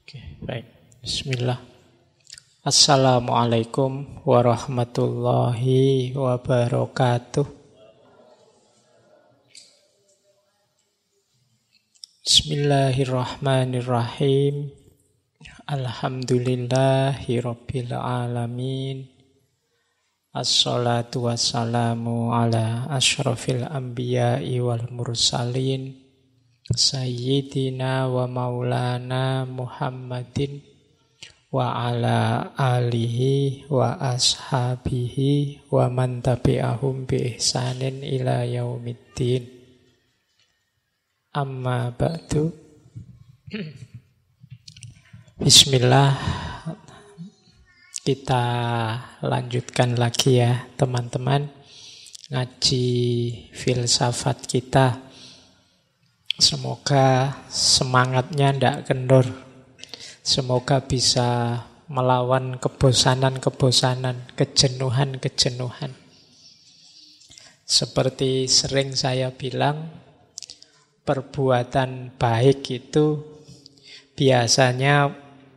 Oke, baik. Bismillah. Assalamualaikum warahmatullahi wabarakatuh. Bismillahirrahmanirrahim. Alhamdulillahi rabbil alamin. Assalatu wassalamu ala asyrafil anbiya'i wal mursalin. Sayyidina wa maulana Muhammadin wa ala alihi wa ashabihi wa man tabi'ahum bi ihsanin ila yaumiddin. Amma ba'du. Bismillah. Kita lanjutkan lagi ya teman-teman ngaji filsafat kita. Semoga semangatnya tidak kendor. Semoga bisa melawan kebosanan-kebosanan, kejenuhan-kejenuhan. Seperti sering saya bilang, perbuatan baik itu biasanya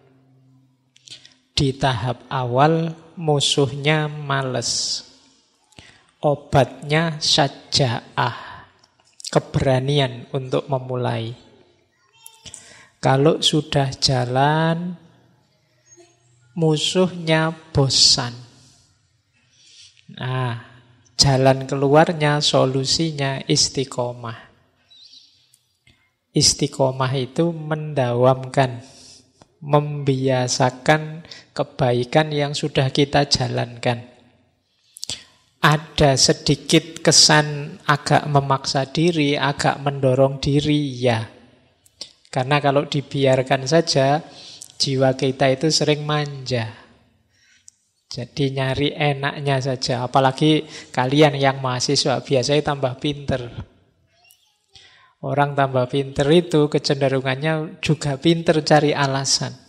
di tahap awal musuhnya males. Obatnya syaja'ah. Keberanian untuk memulai. Kalau sudah jalan, musuhnya bosan. Nah, jalan keluarnya, solusinya istiqomah. Istiqomah itu mendawamkan, membiasakan kebaikan yang sudah kita jalankan. Ada sedikit kesan agak memaksa diri, agak mendorong diri, ya. Karena kalau dibiarkan saja, jiwa kita itu sering manja. Jadi nyari enaknya saja. Apalagi kalian yang mahasiswa, biasanya tambah pinter. Orang tambah pinter itu kecenderungannya juga pinter cari alasan.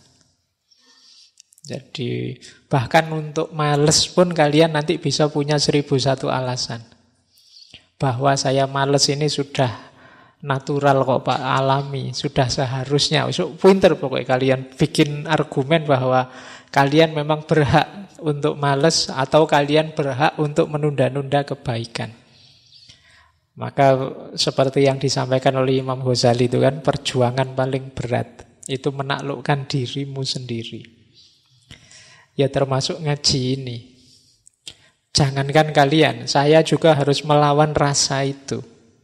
Jadi bahkan untuk males pun kalian nanti bisa punya 1001 alasan. Bahwa saya males ini sudah natural kok Pak, alami, sudah seharusnya. Pinter pokoknya kalian bikin argumen bahwa kalian memang berhak untuk males atau kalian berhak untuk menunda-nunda kebaikan. Maka seperti yang disampaikan oleh Imam Ghazali itu kan, perjuangan paling berat itu menaklukkan dirimu sendiri. Ya termasuk ngaji ini. Jangankan kalian, saya juga harus melawan rasa itu.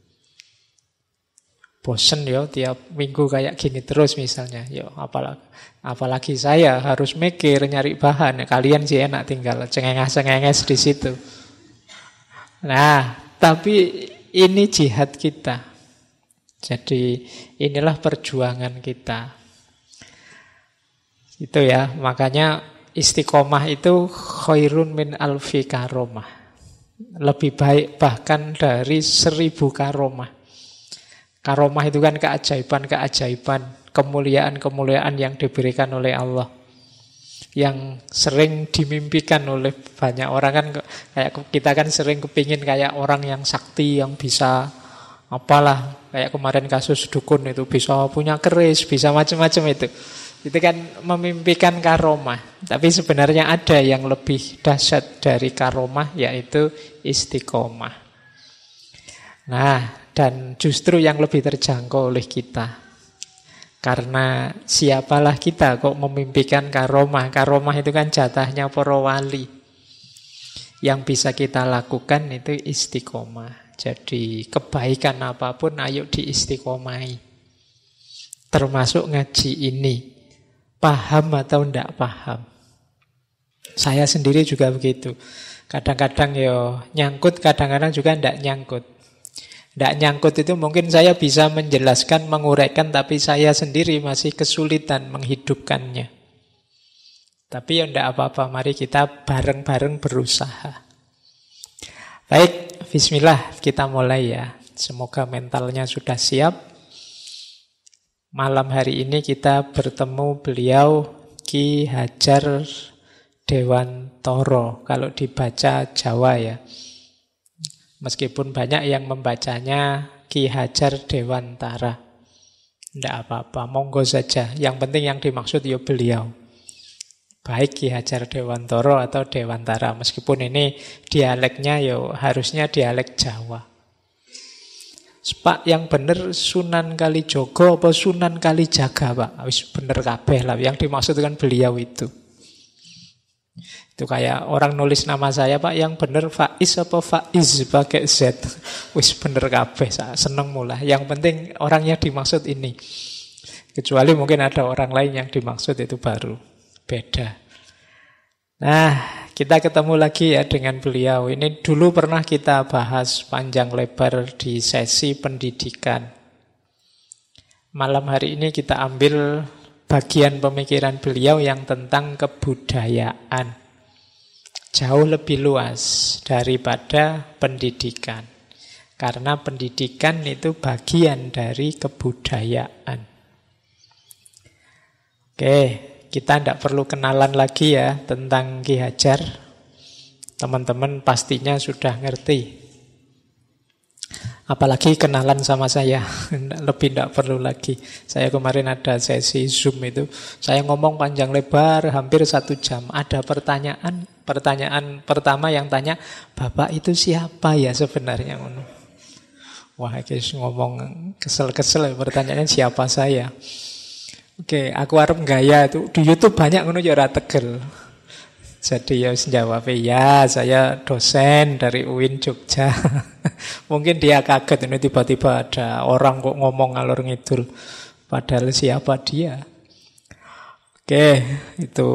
Bosen ya tiap minggu kayak gini terus misalnya. Ya apalagi saya harus mikir nyari bahan. Kalian sih enak tinggal cengenges-cengenges di situ. Nah, tapi ini jihad kita. Jadi inilah perjuangan kita. Itu ya, makanya istiqomah itu khairun min alfi karomah. Lebih baik bahkan dari 1000 karomah. Karomah itu kan keajaiban-keajaiban, kemuliaan-kemuliaan yang diberikan oleh Allah. Yang sering dimimpikan oleh banyak orang kan, kayak kita kan sering kepingin kayak orang yang sakti, yang bisa apalah, kayak kemarin kasus dukun itu, bisa punya keris, bisa macam-macam itu. Itu kan memimpikan karomah. Tapi sebenarnya ada yang lebih dahsyat dari karomah, yaitu istiqomah. Nah, dan justru yang lebih terjangkau oleh kita. Karena siapalah kita kok memimpikan karomah. Karomah itu kan jatahnya para wali. Yang bisa kita lakukan itu istiqomah. Jadi kebaikan apapun ayo diistiqomahi. Termasuk ngaji ini. Paham atau tidak paham. Saya sendiri juga begitu. Kadang-kadang ya nyangkut, kadang-kadang juga tidak nyangkut. Tidak nyangkut itu mungkin saya bisa menjelaskan, menguraikan, tapi saya sendiri masih kesulitan menghidupkannya. Tapi ya tidak apa-apa, mari kita bareng-bareng berusaha. Baik, bismillah, kita mulai ya. Semoga mentalnya sudah siap. Malam hari ini kita bertemu beliau Ki Hajar Dewantara, kalau dibaca Jawa ya. Meskipun banyak yang membacanya Ki Hajar Dewantara. Tidak apa-apa, monggo saja. Yang penting yang dimaksud ya beliau. Baik Ki Hajar Dewantara atau Dewantara. Meskipun ini dialeknya ya harusnya dialek Jawa. Pak, yang bener Sunan Kalijogo apa Sunan Kalijaga, Pak? Wis bener kabeh lah. Yang dimaksud kan beliau itu. Itu kayak orang nulis nama saya, Pak, yang bener Faiz apa Faiz pakai Z. Wis bener kabeh, seneng mulai. Yang penting orangnya dimaksud ini. Kecuali mungkin ada orang lain yang dimaksud, itu baru beda. Nah, kita ketemu lagi ya dengan beliau. Ini dulu pernah kita bahas panjang lebar di sesi pendidikan. Malam hari ini kita ambil bagian pemikiran beliau yang tentang kebudayaan. Jauh lebih luas daripada pendidikan. Karena pendidikan itu bagian dari kebudayaan. Oke. Kita tidak perlu kenalan lagi ya tentang Ki Hajar. Teman-teman pastinya sudah ngerti. Apalagi kenalan sama saya. Lebih tidak perlu lagi. Saya kemarin ada sesi Zoom itu. Saya ngomong panjang lebar hampir 1 jam. Ada pertanyaan. Pertanyaan pertama yang tanya, Bapak itu siapa ya sebenarnya? Wah, guys, ngomong kesel-kesel. Pertanyaannya siapa saya? Oke, aku arep gaya itu di YouTube banyak ngono ya ora tegel. Jadi ya jawab ya, saya dosen dari UIN Jogja. Mungkin dia kaget ini tiba-tiba ada orang kok ngomong ngalor ngidul. Padahal siapa dia? Oke, itu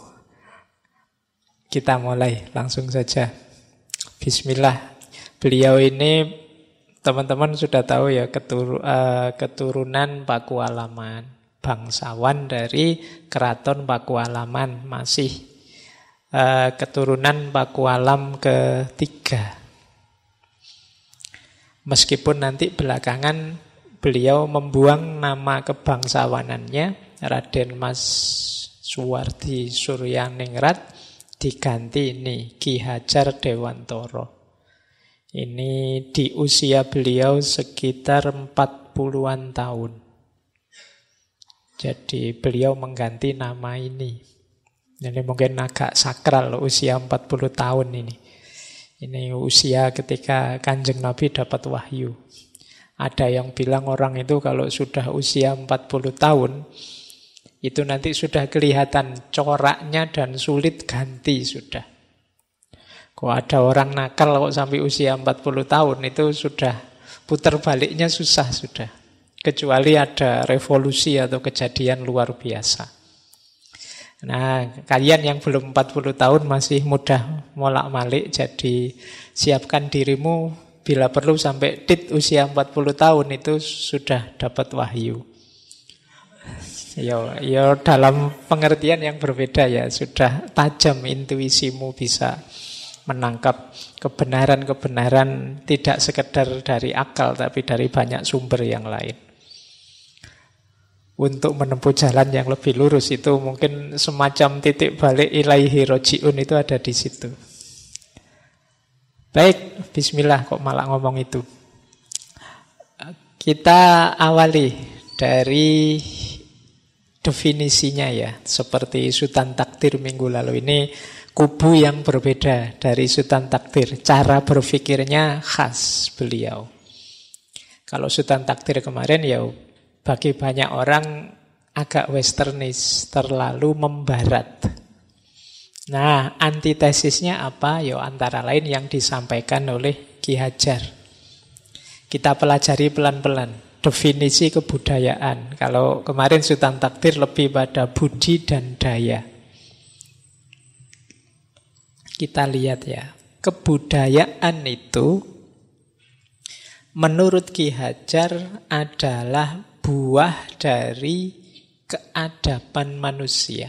kita mulai langsung saja. Bismillah. Beliau ini teman-teman sudah tahu ya keturunan Pakualaman. Bangsawan dari Keraton Pakualaman, masih keturunan Pakualam ketiga. Meskipun nanti belakangan beliau membuang nama kebangsawanannya, Raden Mas Suwardi Suryaningrat, diganti ini Ki Hajar Dewantara. Ini di usia beliau sekitar 40-an tahun. Jadi beliau mengganti nama ini. Ini mungkin agak sakral usia 40 tahun ini. Ini usia ketika Kanjeng Nabi dapat wahyu. Ada yang bilang orang itu kalau sudah usia 40 tahun, itu nanti sudah kelihatan coraknya dan sulit ganti sudah. Kok ada orang nakal kok sampai usia 40 tahun, itu sudah putar baliknya susah sudah. Kecuali ada revolusi atau kejadian luar biasa. Nah, kalian yang belum 40 tahun masih mudah molak-malik, jadi siapkan dirimu bila perlu sampai usia 40 tahun itu sudah dapat wahyu. Ya dalam pengertian yang berbeda ya, sudah tajam intuisimu bisa menangkap kebenaran-kebenaran tidak sekedar dari akal tapi dari banyak sumber yang lain. Untuk menempuh jalan yang lebih lurus itu mungkin semacam titik balik ilaihi roji'un itu ada di situ. Baik, bismillah kok malah ngomong itu. Kita awali dari definisinya ya. Seperti Sultan Takdir minggu lalu ini kubu yang berbeda dari Sultan Takdir. Cara berpikirnya khas beliau. Kalau Sultan Takdir kemarin ya bagi banyak orang agak westernis, terlalu membarat. Nah, antitesisnya apa? Ya antara lain yang disampaikan oleh Ki Hajar. Kita pelajari pelan-pelan definisi kebudayaan. Kalau kemarin Sultan Takdir lebih pada budi dan daya. Kita lihat ya, kebudayaan itu menurut Ki Hajar adalah buah dari keadaban manusia.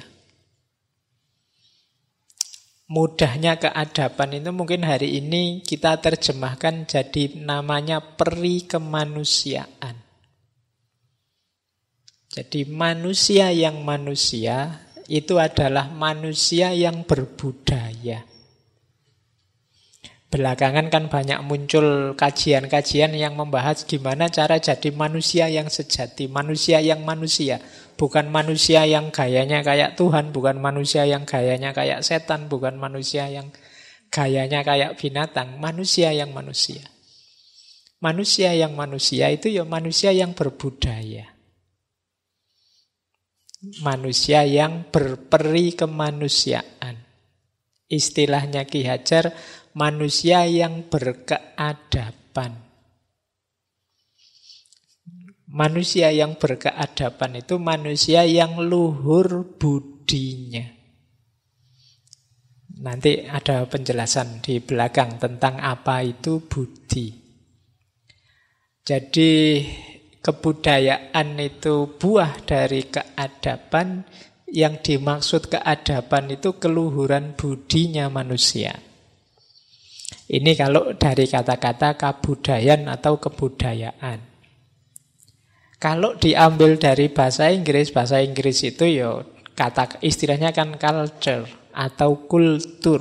Mudahnya keadaban itu mungkin hari ini kita terjemahkan jadi namanya peri kemanusiaan. Jadi manusia yang manusia itu adalah manusia yang berbudaya. Belakangan kan banyak muncul kajian-kajian yang membahas gimana cara jadi manusia yang sejati, manusia yang manusia. Bukan manusia yang gayanya kayak Tuhan, bukan manusia yang gayanya kayak setan, bukan manusia yang gayanya kayak binatang, manusia yang manusia. Manusia yang manusia itu ya manusia yang berbudaya. Manusia yang berperi kemanusiaan. Istilahnya Ki Hajar, manusia yang berkeadaban. Manusia yang berkeadaban itu manusia yang luhur budinya. Nanti ada penjelasan di belakang tentang apa itu budi. Jadi kebudayaan itu buah dari keadaban. Yang dimaksud keadaban itu keluhuran budinya manusia. Ini kalau dari kata-kata kabudayan atau kebudayaan. Kalau diambil dari bahasa Inggris itu ya kata istilahnya kan culture atau kultur.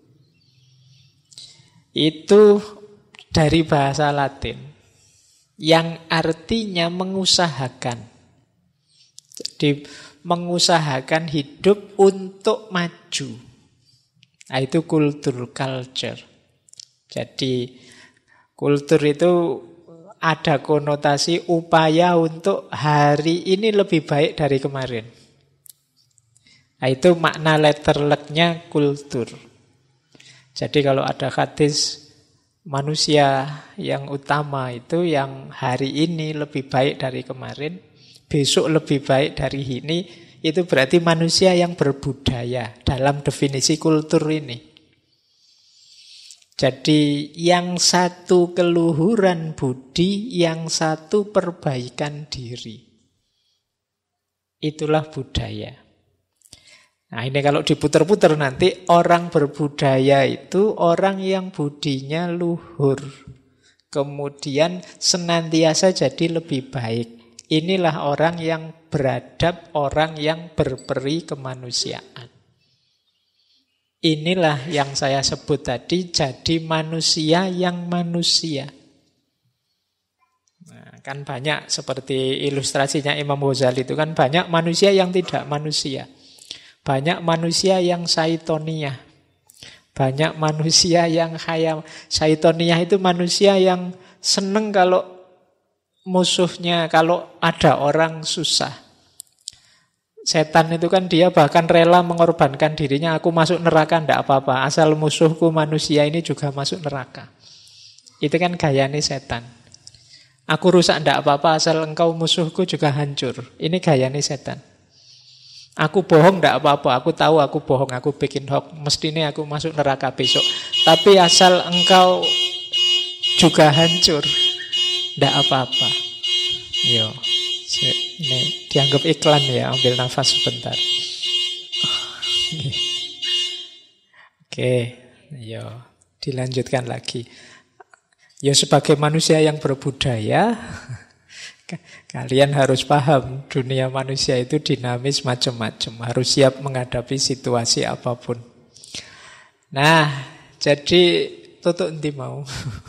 Itu dari bahasa Latin yang artinya mengusahakan. Jadi mengusahakan hidup untuk maju. Nah, itu kultur, culture. Jadi kultur itu ada konotasi upaya untuk hari ini lebih baik dari kemarin. Nah, itu makna letterleknya kultur. Jadi kalau ada hadis manusia yang utama itu yang hari ini lebih baik dari kemarin, besok lebih baik dari ini, itu berarti manusia yang berbudaya dalam definisi kultur ini. Jadi yang satu keluhuran budi, yang satu perbaikan diri. Itulah budaya. Nah ini kalau diputar-putar nanti, orang berbudaya itu orang yang budinya luhur. Kemudian senantiasa jadi lebih baik. Inilah orang yang beradab, orang yang berperi kemanusiaan. Inilah yang saya sebut tadi, jadi manusia yang manusia. Nah, kan banyak seperti ilustrasinya Imam Ghazali itu kan banyak manusia yang tidak manusia. Banyak manusia yang syaitoniah. Banyak manusia yang khayal. Syaitoniah itu manusia yang seneng kalau musuhnya, kalau ada orang susah. Setan itu kan dia bahkan rela mengorbankan dirinya. Aku masuk neraka tidak apa-apa, asal musuhku manusia ini juga masuk neraka. Itu kan gayanya setan. Aku rusak tidak apa-apa, asal engkau musuhku juga hancur. Ini gayanya setan. Aku bohong tidak apa-apa, aku tahu aku bohong, aku bikin hoax, mestinya aku masuk neraka besok. Tapi asal engkau juga hancur, tidak apa-apa. Yo. Ini dianggap iklan ya, ambil nafas sebentar. Oke, yo, dilanjutkan lagi. Ya sebagai manusia yang berbudaya, kalian harus paham dunia manusia itu dinamis macam-macam, harus siap menghadapi situasi apapun. Nah, jadi tutuk nanti mau.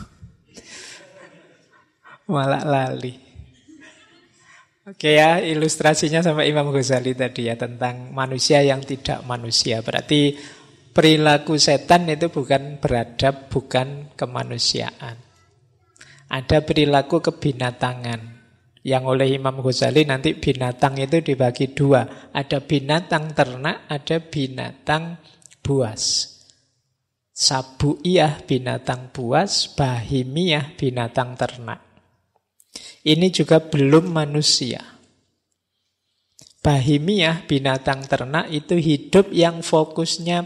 Malah lali. Oke ya, ilustrasinya sama Imam Ghazali tadi ya, tentang manusia yang tidak manusia. Berarti perilaku setan itu bukan beradab, bukan kemanusiaan. Ada perilaku kebinatangan. Yang oleh Imam Ghazali nanti binatang itu dibagi dua. Ada binatang ternak, ada binatang buas. Sabuiyah binatang buas, bahimiyah binatang ternak. Ini juga belum manusia. Bahimiyah, binatang ternak itu hidup yang fokusnya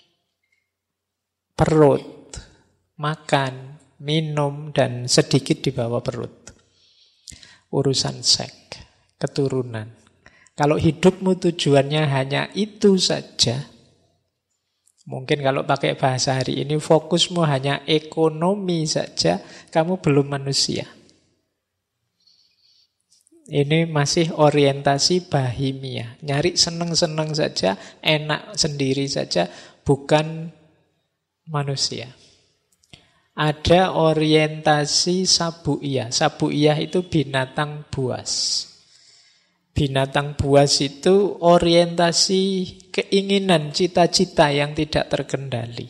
perut, makan, minum, dan sedikit di bawah perut. Urusan seks, keturunan. Kalau hidupmu tujuannya hanya itu saja, mungkin kalau pakai bahasa hari ini fokusmu hanya ekonomi saja, kamu belum manusia. Ini masih orientasi bahimiyah. Nyari seneng-seneng saja, enak sendiri saja, bukan manusia. Ada orientasi sabuiyah. Sabuiyah itu binatang buas. Binatang buas itu orientasi keinginan, cita-cita yang tidak terkendali.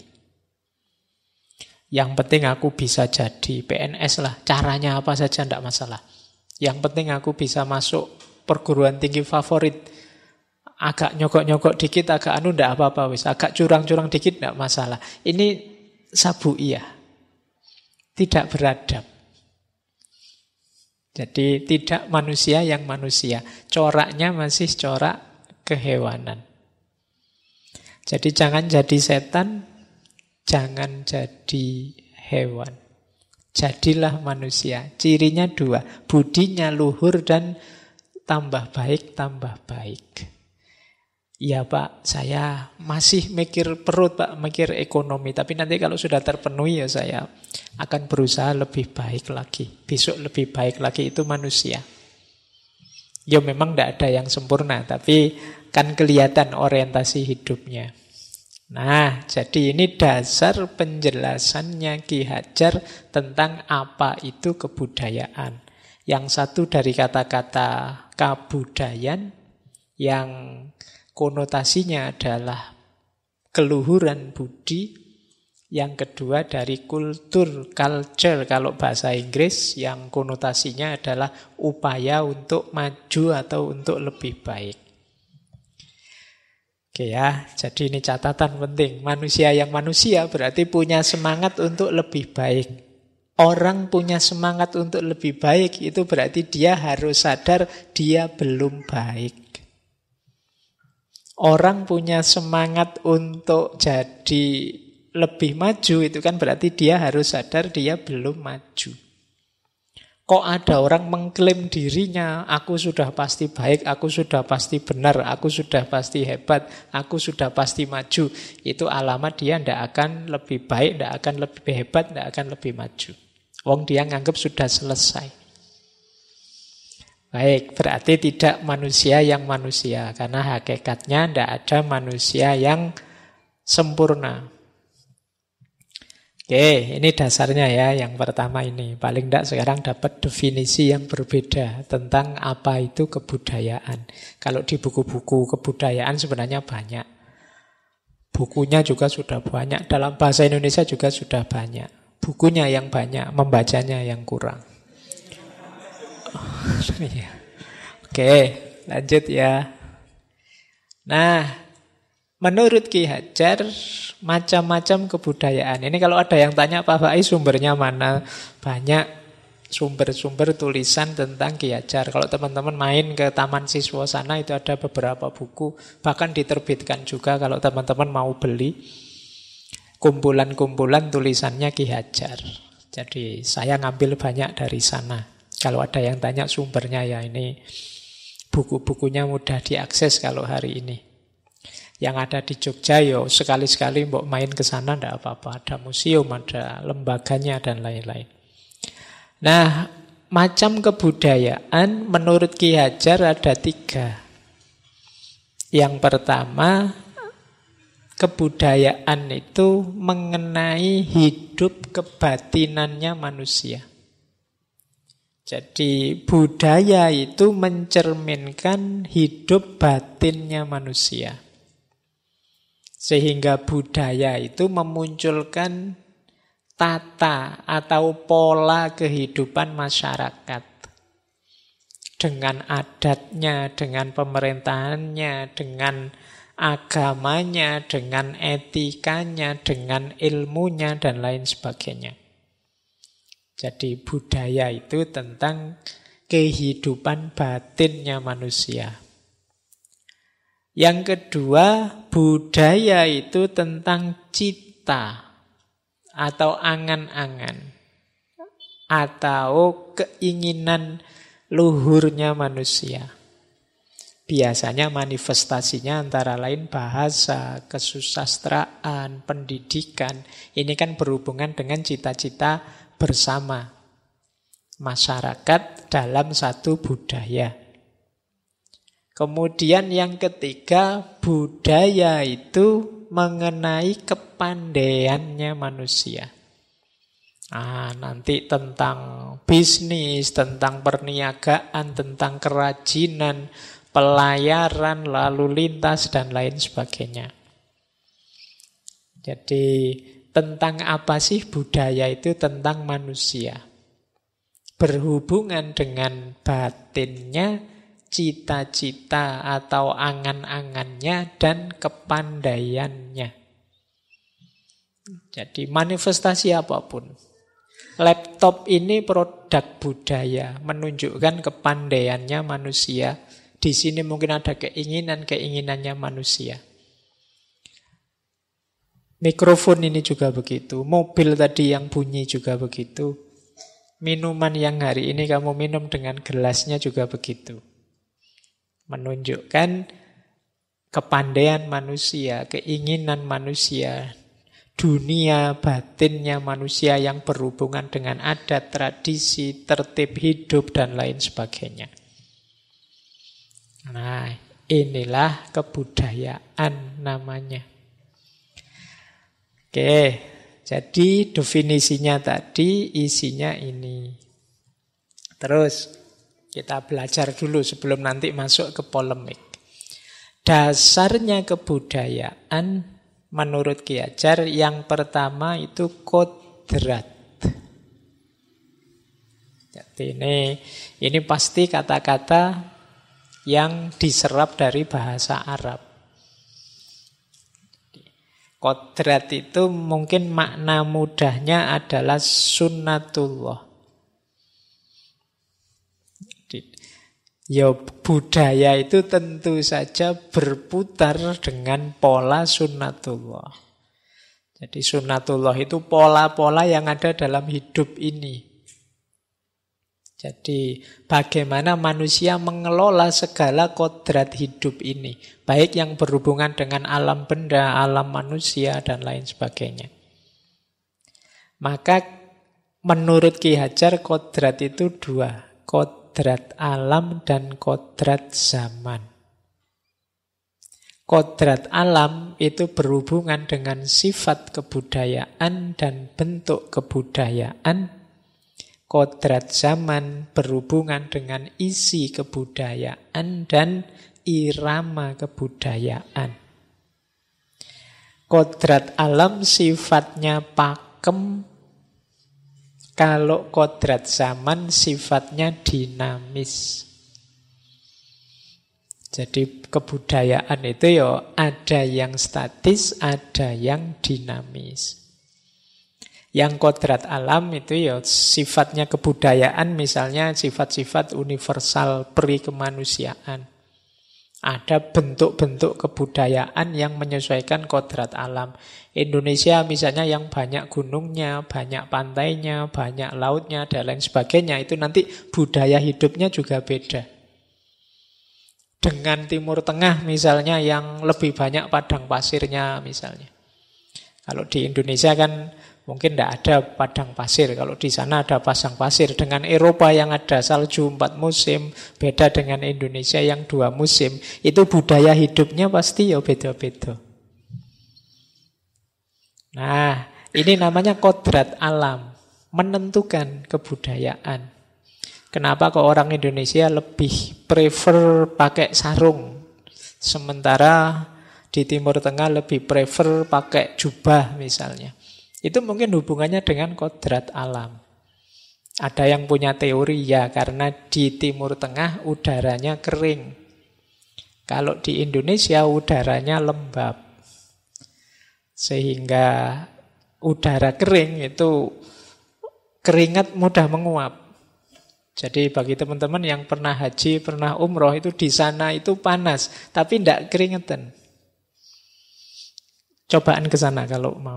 Yang penting aku bisa jadi PNS lah. Caranya apa saja tidak masalah. Yang penting aku bisa masuk perguruan tinggi favorit. Agak nyogok-nyogok dikit, agak tidak apa-apa wis. Agak curang-curang dikit tidak masalah. Ini sabuiyah. Tidak beradab. Jadi tidak manusia yang manusia. Coraknya masih corak kehewanan. Jadi jangan jadi setan, jangan jadi hewan. Jadilah manusia. Cirinya dua. Budinya luhur dan tambah baik, tambah baik. Ya Pak, saya masih mikir perut Pak, mikir ekonomi. Tapi nanti kalau sudah terpenuhi ya saya akan berusaha lebih baik lagi. Besok lebih baik lagi, itu manusia. Ya memang tidak ada yang sempurna, tapi kan kelihatan orientasi hidupnya. Nah, jadi ini dasar penjelasannya Ki Hajar tentang apa itu kebudayaan. Yang satu dari kata-kata kabudayan, yang konotasinya adalah keluhuran budi. Yang kedua dari kultur, culture kalau bahasa Inggris, yang konotasinya adalah upaya untuk maju atau untuk lebih baik. Oke ya, jadi ini catatan penting. Manusia yang manusia berarti punya semangat untuk lebih baik. Orang punya semangat untuk lebih baik, itu berarti dia harus sadar dia belum baik. Orang punya semangat untuk jadi lebih maju, itu kan berarti dia harus sadar dia belum maju. Kok ada orang mengklaim dirinya, aku sudah pasti baik, aku sudah pasti benar, aku sudah pasti hebat, aku sudah pasti maju. Itu alamat dia tidak akan lebih baik, tidak akan lebih hebat, tidak akan lebih maju. Wong dia nganggap sudah selesai. Baik, berarti tidak manusia yang manusia. Karena hakikatnya tidak ada manusia yang sempurna. Oke, ini dasarnya ya, yang pertama ini. Paling tidak sekarang dapat definisi yang berbeda tentang apa itu kebudayaan. Kalau di buku-buku kebudayaan sebenarnya banyak. Bukunya juga sudah banyak, dalam bahasa Indonesia juga sudah banyak. Bukunya yang banyak, membacanya yang kurang. Oke, lanjut ya. Nah, menurut Ki Hajar, macam-macam kebudayaan. Ini kalau ada yang tanya Pak Faiz sumbernya mana? Banyak sumber-sumber tulisan tentang Ki Hajar. Kalau teman-teman main ke Taman Siswa sana itu ada beberapa buku. Bahkan diterbitkan juga kalau teman-teman mau beli. Kumpulan-kumpulan tulisannya Ki Hajar. Jadi saya ngambil banyak dari sana. Kalau ada yang tanya sumbernya ya ini. Buku-bukunya mudah diakses kalau hari ini. Yang ada di Jogja, yo sekali-sekali mbok main ke sana ndak apa-apa. Ada museum, ada lembaganya dan lain-lain. Nah, macam kebudayaan menurut Ki Hajar ada 3. Yang pertama, kebudayaan itu mengenai hidup kebatinannya manusia. Jadi budaya itu mencerminkan hidup batinnya manusia. Sehingga budaya itu memunculkan tata atau pola kehidupan masyarakat. Dengan adatnya, dengan pemerintahannya, dengan agamanya, dengan etikanya, dengan ilmunya, dan lain sebagainya. Jadi budaya itu tentang kehidupan batinnya manusia. Yang kedua, budaya itu tentang cita atau angan-angan atau keinginan luhurnya manusia. Biasanya manifestasinya antara lain bahasa, kesusastraan, pendidikan. Ini kan berhubungan dengan cita-cita bersama masyarakat dalam satu budaya. Kemudian yang ketiga, budaya itu mengenai kepandaiannya manusia. Nanti tentang bisnis, tentang perniagaan, tentang kerajinan, pelayaran, lalu lintas, dan lain sebagainya. Jadi tentang apa sih budaya itu? Tentang manusia. Berhubungan dengan batinnya, cita-cita atau angan-angannya, dan kepandaiannya. Jadi manifestasi apapun. Laptop ini produk budaya, menunjukkan kepandaiannya manusia. Di sini mungkin ada keinginannya manusia. Mikrofon ini juga begitu. Mobil tadi yang bunyi juga begitu. Minuman yang hari ini kamu minum dengan gelasnya juga begitu. Menunjukkan kepandaian manusia, keinginan manusia, dunia batinnya manusia yang berhubungan dengan adat, tradisi, tertib hidup, dan lain sebagainya. Nah, inilah kebudayaan namanya. Oke, jadi definisinya tadi, isinya ini. Terus, kita belajar dulu sebelum nanti masuk ke polemik. Dasarnya kebudayaan menurut Ki Hajar yang pertama itu kodrat. Jadi ini pasti kata-kata yang diserap dari bahasa Arab. Kodrat itu mungkin makna mudahnya adalah sunnatullah. Ya budaya itu tentu saja berputar dengan pola sunnatullah. Jadi sunnatullah itu pola-pola yang ada dalam hidup ini. Jadi bagaimana manusia mengelola segala kodrat hidup ini. Baik yang berhubungan dengan alam benda, alam manusia, dan lain sebagainya. Maka menurut Ki Hajar kodrat itu dua. Kodrat alam dan kodrat zaman. Kodrat alam itu berhubungan dengan sifat kebudayaan dan bentuk kebudayaan. Kodrat zaman berhubungan dengan isi kebudayaan dan irama kebudayaan. Kodrat alam sifatnya pakem. Kalau kodrat zaman sifatnya dinamis. Jadi kebudayaan itu ya ada yang statis, ada yang dinamis. Yang kodrat alam itu ya sifatnya kebudayaan, misalnya sifat-sifat universal peri-kemanusiaan. Ada bentuk-bentuk kebudayaan yang menyesuaikan kodrat alam. Indonesia misalnya yang banyak gunungnya, banyak pantainya, banyak lautnya, dan lain sebagainya. Itu nanti budaya hidupnya juga beda. Dengan Timur Tengah misalnya yang lebih banyak padang pasirnya misalnya. Kalau di Indonesia kan mungkin tidak ada padang pasir. Kalau di sana ada pasang pasir. Dengan Eropa yang ada salju 4 musim, beda dengan Indonesia yang 2 musim. Itu budaya hidupnya pasti ya beda-beda. Nah, ini namanya kodrat alam. Menentukan kebudayaan. Kenapa kok orang Indonesia lebih prefer pakai sarung. Sementara di Timur Tengah lebih prefer pakai jubah misalnya. Itu mungkin hubungannya dengan kodrat alam. Ada yang punya teori ya karena di Timur Tengah udaranya kering. Kalau di Indonesia udaranya lembab. Sehingga udara kering itu keringat mudah menguap. Jadi bagi teman-teman yang pernah haji, pernah umroh itu di sana itu panas, tapi tidak keringetan. Cobaan ke sana kalau mau.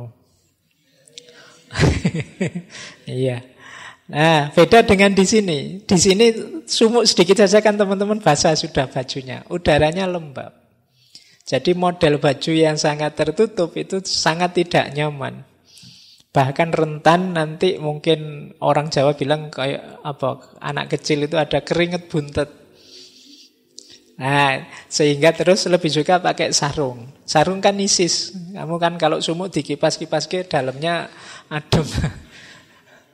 Iya. Nah, beda dengan di sini. Di sini sumuk sedikit saja kan teman-teman basah sudah bajunya. Udaranya lembab. Jadi model baju yang sangat tertutup itu sangat tidak nyaman. Bahkan rentan nanti mungkin orang Jawa bilang kayak apa? Anak kecil itu ada keringat buntet. Nah, sehingga terus lebih suka pakai sarung. Sarung kan isis. Kamu kan kalau sumuk dikipas-kipas ke dalamnya adem.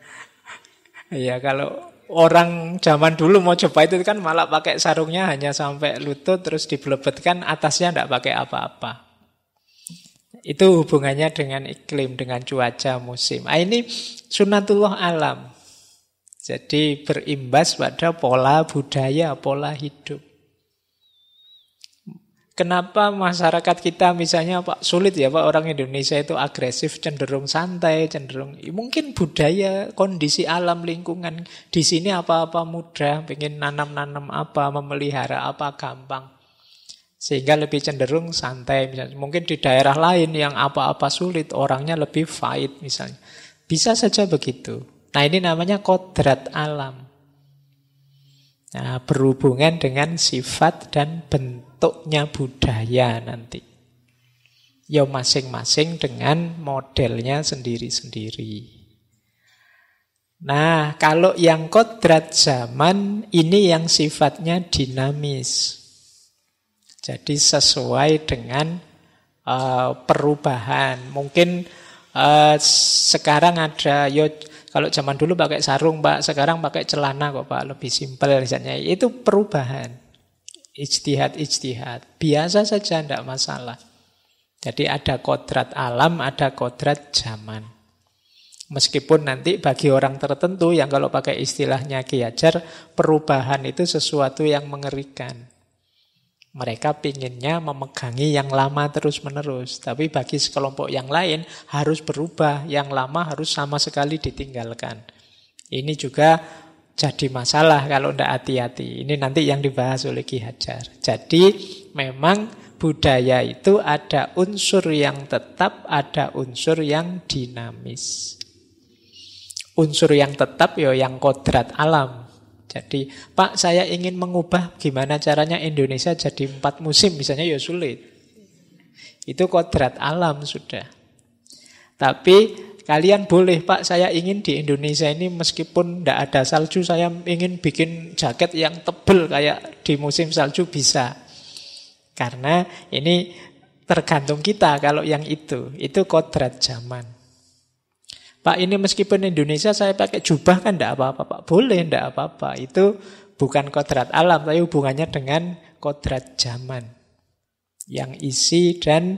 Iya, kalau orang zaman dulu mau coba itu kan malah pakai sarungnya hanya sampai lutut terus diblebetkan, atasnya tidak pakai apa-apa. Itu hubungannya dengan iklim, dengan cuaca, musim. Ini sunatullah alam. Jadi berimbas pada pola budaya, pola hidup. Kenapa masyarakat kita misalnya Pak sulit ya Pak, orang Indonesia itu agresif, cenderung santai, cenderung mungkin budaya, kondisi alam lingkungan di sini apa-apa mudah, pengen nanam-nanam apa, memelihara apa gampang. Sehingga lebih cenderung santai misalnya. Mungkin di daerah lain yang apa-apa sulit, orangnya lebih fight misalnya. Bisa saja begitu. Nah, ini namanya kodrat alam. Nah, berhubungan dengan sifat dan bentuknya budaya nanti. Ya masing-masing dengan modelnya sendiri-sendiri. Nah, kalau yang kodrat zaman, ini yang sifatnya dinamis. Jadi sesuai dengan perubahan. Mungkin sekarang ada, kalau zaman dulu pakai sarung Pak, sekarang pakai celana kok Pak, lebih simpel misalnya. Itu perubahan. Ijtihad. Biasa saja, tidak masalah. Jadi ada kodrat alam, ada kodrat zaman. Meskipun nanti bagi orang tertentu yang kalau pakai istilahnya Ki Hajar, perubahan itu sesuatu yang mengerikan. Mereka pinginnya memegangi yang lama terus-menerus. Tapi bagi sekelompok yang lain harus berubah. Yang lama harus sama sekali ditinggalkan. Ini juga jadi masalah kalau tidak hati-hati. Ini nanti yang dibahas oleh Ki Hajar. Jadi memang budaya itu ada unsur yang tetap, ada unsur yang dinamis. Unsur yang tetap ya yang kodrat alam. Jadi, Pak, saya ingin mengubah gimana caranya Indonesia jadi 4 musim, misalnya ya sulit. Itu kodrat alam sudah. Tapi kalian boleh, Pak, saya ingin di Indonesia ini meskipun tidak ada salju, saya ingin bikin jaket yang tebal kayak di musim salju bisa. Karena ini tergantung kita kalau yang itu kodrat zaman. Pak, ini meskipun Indonesia saya pakai jubah kan tidak apa-apa Pak. Boleh, tidak apa-apa. Itu bukan kodrat alam, tapi hubungannya dengan kodrat zaman. Yang isi dan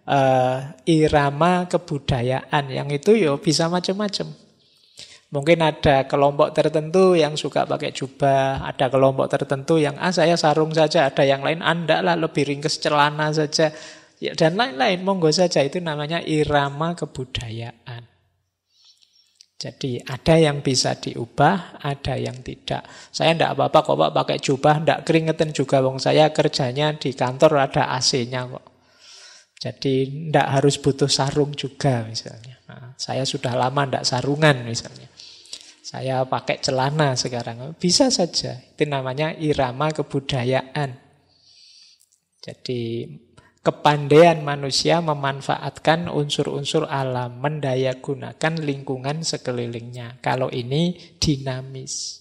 irama kebudayaan. Yang itu ya bisa macam-macam. Mungkin ada kelompok tertentu yang suka pakai jubah. Ada kelompok tertentu yang saya sarung saja. Ada yang lain enggak lah, lebih ringkes celana saja. Ya, dan lain-lain, monggo saja. Itu namanya irama kebudayaan. Jadi ada yang bisa diubah, ada yang tidak. Saya tidak apa-apa kok Pak pakai jubah, tidak keringetan juga. Wong saya kerjanya di kantor ada AC-nya kok. Jadi tidak harus butuh sarung juga misalnya. Nah, saya sudah lama tidak sarungan misalnya. Saya pakai celana sekarang. Bisa saja. Itu namanya irama kebudayaan. Jadi kepandaian manusia memanfaatkan unsur-unsur alam, mendayagunakan lingkungan sekelilingnya. Kalau ini dinamis.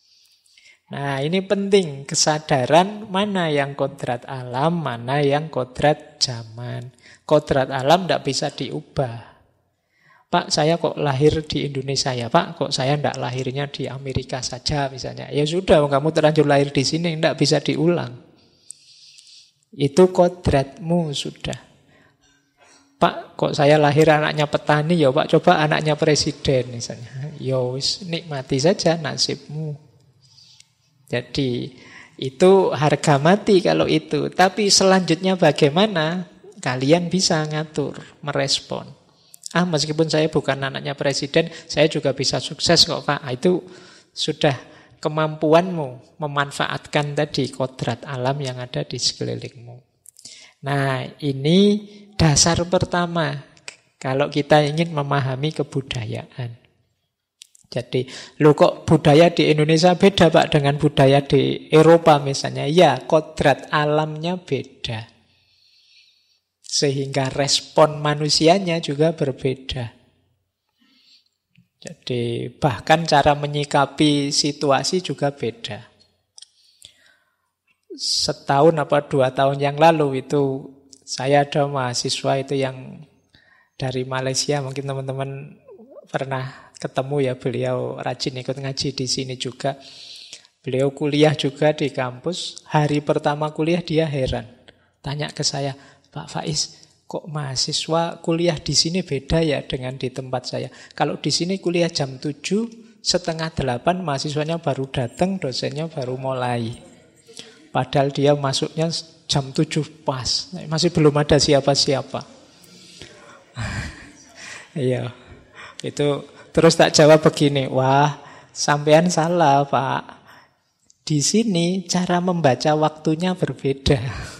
Nah, ini penting kesadaran mana yang kodrat alam, mana yang kodrat zaman. Kodrat alam tidak bisa diubah. Pak, saya kok lahir di Indonesia ya Pak, kok saya tidak lahirnya di Amerika saja misalnya. Ya sudah, kamu terlanjur lahir di sini, tidak bisa diulang. Itu kodratmu sudah. Pak, kok saya lahir anaknya petani ya Pak, coba anaknya presiden misalnya. Ya wis nikmati saja nasibmu. Jadi itu harga mati kalau itu. Tapi selanjutnya bagaimana? Kalian bisa ngatur, merespon. Meskipun saya bukan anaknya presiden, saya juga bisa sukses kok Pak. Itu sudah kemampuanmu memanfaatkan tadi kodrat alam yang ada di sekelilingmu. Nah, ini dasar pertama kalau kita ingin memahami kebudayaan. Jadi, kok budaya di Indonesia beda Pak dengan budaya di Eropa misalnya? Ya, kodrat alamnya beda. Sehingga respon manusianya juga berbeda. Jadi bahkan cara menyikapi situasi juga beda. Setahun apa 2 tahun yang lalu itu saya ada mahasiswa itu yang dari Malaysia, mungkin teman-teman pernah ketemu ya, beliau rajin ikut ngaji di sini juga. Beliau kuliah juga di kampus. Hari pertama kuliah dia heran. Tanya ke saya, Pak Faiz, kok mahasiswa kuliah di sini beda ya dengan di tempat saya? Kalau di sini kuliah jam 7, setengah 8 mahasiswanya baru datang, dosennya baru mulai. Padahal dia masuknya jam 7 pas. Masih belum ada siapa-siapa. Iya. Itu terus tak jawab begini, wah, sampean salah, Pak. Di sini cara membaca waktunya berbeda.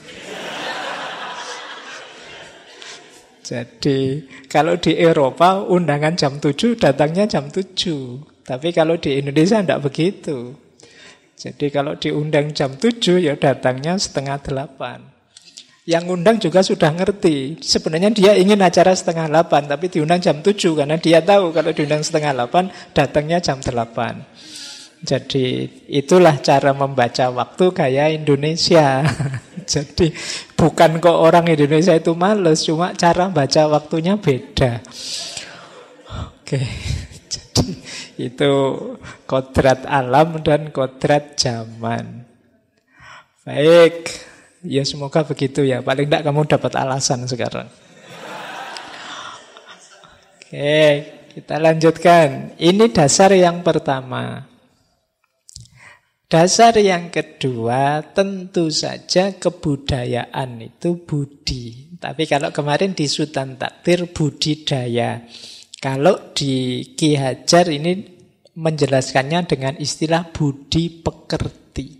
Jadi kalau di Eropa undangan jam 7 datangnya jam 7. Tapi kalau di Indonesia tidak begitu. Jadi kalau diundang jam 7 ya datangnya setengah 8. Yang undang juga sudah ngerti. Sebenarnya dia ingin acara setengah 8, tapi diundang jam 7 karena dia tahu kalau diundang setengah 8 datangnya jam 8. Jadi itulah cara membaca waktu gaya Indonesia. Jadi bukan kok orang Indonesia itu males, cuma cara baca waktunya beda. Oke, jadi itu kodrat alam dan kodrat zaman. Baik, ya semoga begitu ya. Paling tidak kamu dapat alasan sekarang. Oke, kita lanjutkan. Ini dasar yang pertama. Dasar yang kedua, tentu saja kebudayaan itu budi. Tapi kalau kemarin di Sutan Takdir budidaya. Kalau di Ki Hajar ini menjelaskannya dengan istilah budi pekerti.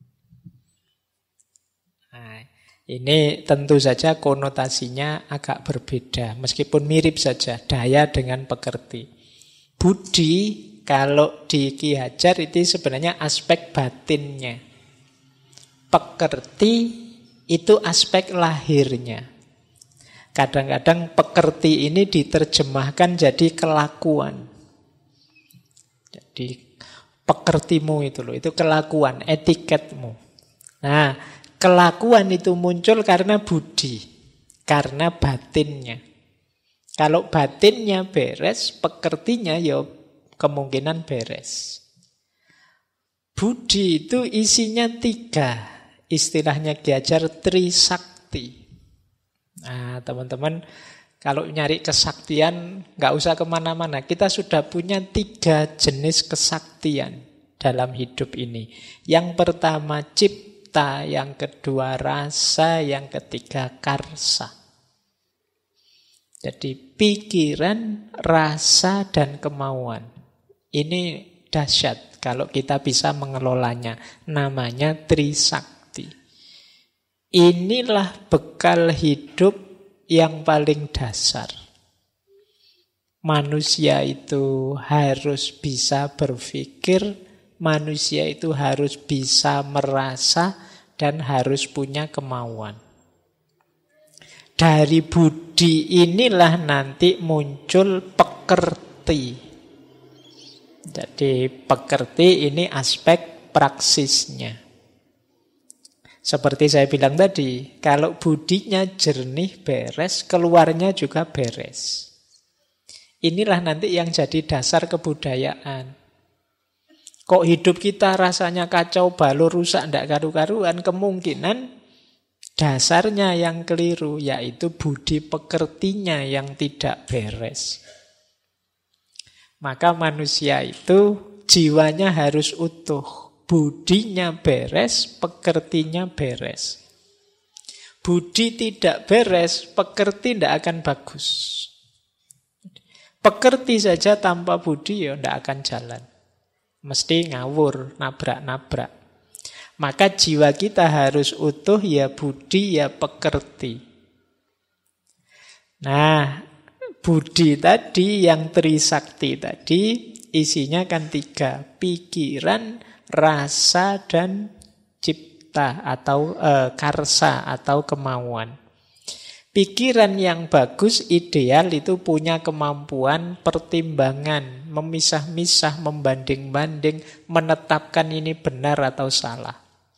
Nah, ini tentu saja konotasinya agak berbeda. Meskipun mirip saja, daya dengan pekerti. Budi kalau di Ki Hajar itu sebenarnya aspek batinnya. Pekerti itu aspek lahirnya. Kadang-kadang pekerti ini diterjemahkan jadi kelakuan. Jadi pekertimu itu loh, itu kelakuan, etiketmu. Nah, kelakuan itu muncul karena budi, karena batinnya. Kalau batinnya beres, pekertinya ya kemungkinan beres. Budi itu isinya 3. Istilahnya Ki Hajar Trisakti. Nah, teman-teman, kalau nyari kesaktian nggak usah kemana-mana. Kita sudah punya 3 jenis kesaktian dalam hidup ini. Yang pertama cipta, yang kedua rasa, yang ketiga karsa. Jadi pikiran, rasa, dan kemauan. Ini dahsyat kalau kita bisa mengelolanya. Namanya Trisakti. Inilah bekal hidup yang paling dasar. Manusia itu harus bisa berpikir, manusia itu harus bisa merasa, dan harus punya kemauan. Dari budi inilah nanti muncul pekerti. Jadi pekerti ini aspek praksisnya. Seperti saya bilang tadi, kalau budinya jernih beres, keluarnya juga beres. Inilah nanti yang jadi dasar kebudayaan. Kok hidup kita rasanya kacau balau, rusak, tidak karu-karuan, kemungkinan dasarnya yang keliru, yaitu budi pekertinya yang tidak beres. Maka manusia itu jiwanya harus utuh. Budinya beres, pekertinya beres. Budi tidak beres, pekerti tidak akan bagus. Pekerti saja tanpa budi ya tidak akan jalan. Mesti ngawur, nabrak-nabrak. Maka jiwa kita harus utuh, ya budi, ya pekerti. Nah, budi tadi yang Trisakti tadi isinya kan 3. Pikiran, rasa, dan cipta atau karsa atau kemauan. Pikiran yang bagus, ideal itu punya kemampuan pertimbangan, memisah-misah, membanding-banding, menetapkan ini benar atau salah.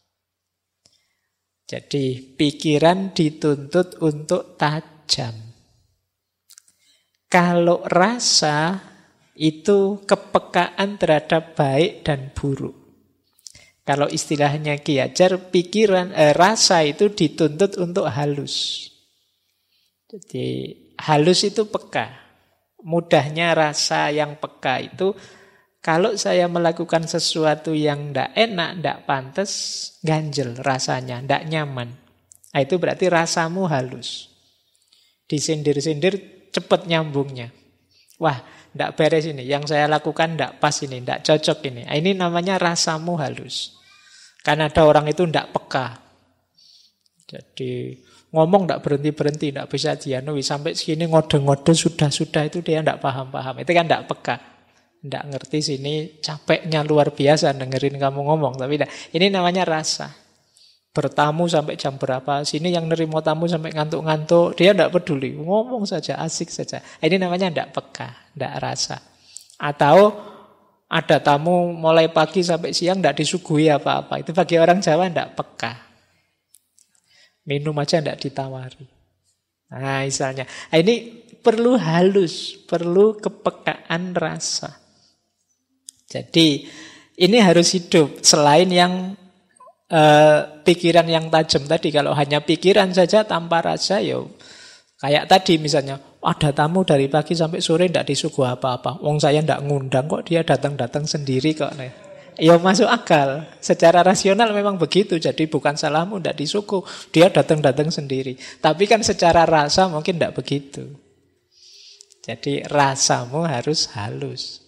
Jadi pikiran dituntut untuk tajam. Kalau rasa Itu kepekaan terhadap baik dan buruk. Kalau istilahnya Ki Hajar, rasa itu dituntut untuk halus. Jadi halus itu peka. Mudahnya rasa yang peka itu, kalau saya melakukan sesuatu yang tidak enak, tidak pantas, ganjel rasanya, tidak nyaman. Nah, itu berarti rasamu halus. Disindir-sindir cepat nyambungnya. Wah, tidak beres ini. Yang saya lakukan tidak pas ini, tidak cocok ini. Nah, ini namanya rasamu halus. Karena ada orang itu tidak peka. Jadi ngomong tidak berhenti-berhenti, tidak bisa dianui. Sampai sini ngode-ngode sudah-sudah itu dia tidak paham-paham. Itu kan tidak peka. Tidak ngerti sini capeknya luar biasa dengerin kamu ngomong. Tapi tidak. Ini namanya rasa. Bertamu sampai jam berapa, sini yang nerima tamu sampai ngantuk-ngantuk, dia tidak peduli. Ngomong saja, asik saja. Ini namanya tidak peka, tidak rasa. Atau ada tamu mulai pagi sampai siang tidak disuguhi apa-apa. Itu bagi orang Jawa tidak peka. Minum aja tidak ditawari. Nah, misalnya. Nah, ini perlu halus, perlu kepekaan rasa. Jadi, ini harus hidup. Selain yang pikiran yang tajam tadi. Kalau hanya pikiran saja tanpa rasa, ya kayak tadi misalnya, ada tamu dari pagi sampai sore tidak disuguh apa-apa. Wong saya tidak ngundang kok, dia datang-datang sendiri kok. Ya masuk akal. Secara rasional memang begitu. Jadi bukan salahmu tidak disuguh, dia datang-datang sendiri. Tapi kan secara rasa mungkin tidak begitu. Jadi rasamu harus halus.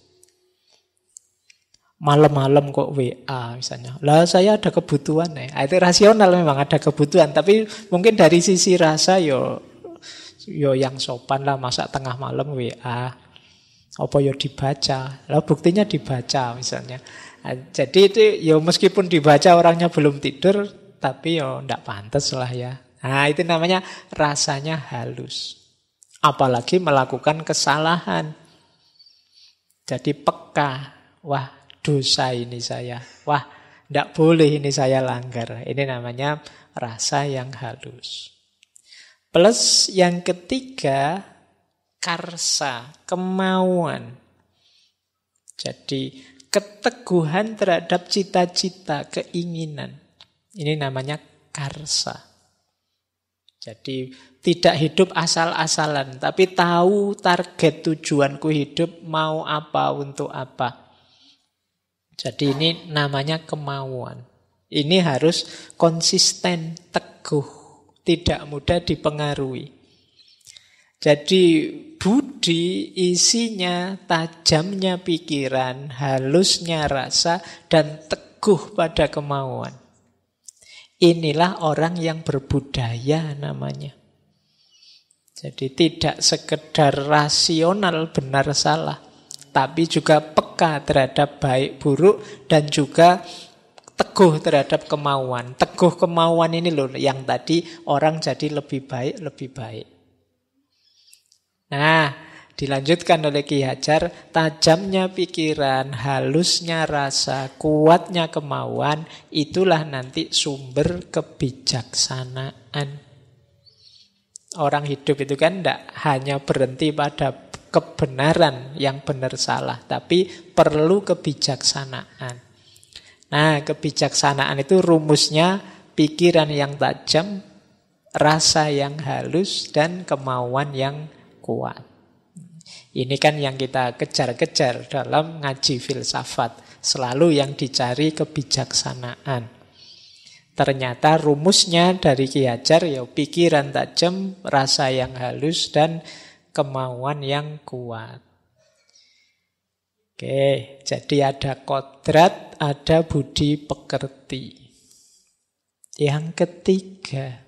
Malam-malam kok WA misalnya. Lah saya ada kebutuhan ya. Itu rasional memang ada kebutuhan. Tapi mungkin dari sisi rasa yo yang sopan lah, masa tengah malam WA. Apa yo dibaca. Lah buktinya dibaca misalnya. Jadi itu yo meskipun dibaca orangnya belum tidur, tapi yo ndak pantas lah ya. Nah itu namanya rasanya halus. Apalagi melakukan kesalahan. Jadi peka. Wah, dosa ini saya. Wah, tidak boleh ini saya langgar. Ini namanya rasa yang halus. Plus yang ketiga, karsa, kemauan. Jadi keteguhan terhadap cita-cita, keinginan. Ini namanya karsa. Jadi tidak hidup asal-asalan, tapi tahu target tujuanku hidup, mau apa, untuk apa. Jadi ini namanya kemauan. Ini harus konsisten, teguh, tidak mudah dipengaruhi. Jadi budi isinya tajamnya pikiran, halusnya rasa, dan teguh pada kemauan. Inilah orang yang berbudaya namanya. Jadi tidak sekedar rasional benar salah, tapi juga peka terhadap baik buruk dan juga teguh terhadap kemauan. Teguh kemauan ini loh yang tadi orang jadi lebih baik. Nah, dilanjutkan oleh Ki Hajar, tajamnya pikiran, halusnya rasa, kuatnya kemauan, itulah nanti sumber kebijaksanaan. Orang hidup itu kan tidak hanya berhenti pada kebenaran yang benar salah, tapi perlu kebijaksanaan. Nah, kebijaksanaan itu rumusnya pikiran yang tajam, rasa yang halus, dan kemauan yang kuat. Ini kan yang kita kejar-kejar dalam ngaji filsafat. Selalu yang dicari kebijaksanaan. Ternyata rumusnya dari Ki Hajar ya pikiran tajam, rasa yang halus, dan kemauan yang kuat. Oke, jadi ada kodrat, ada budi pekerti. Yang ketiga,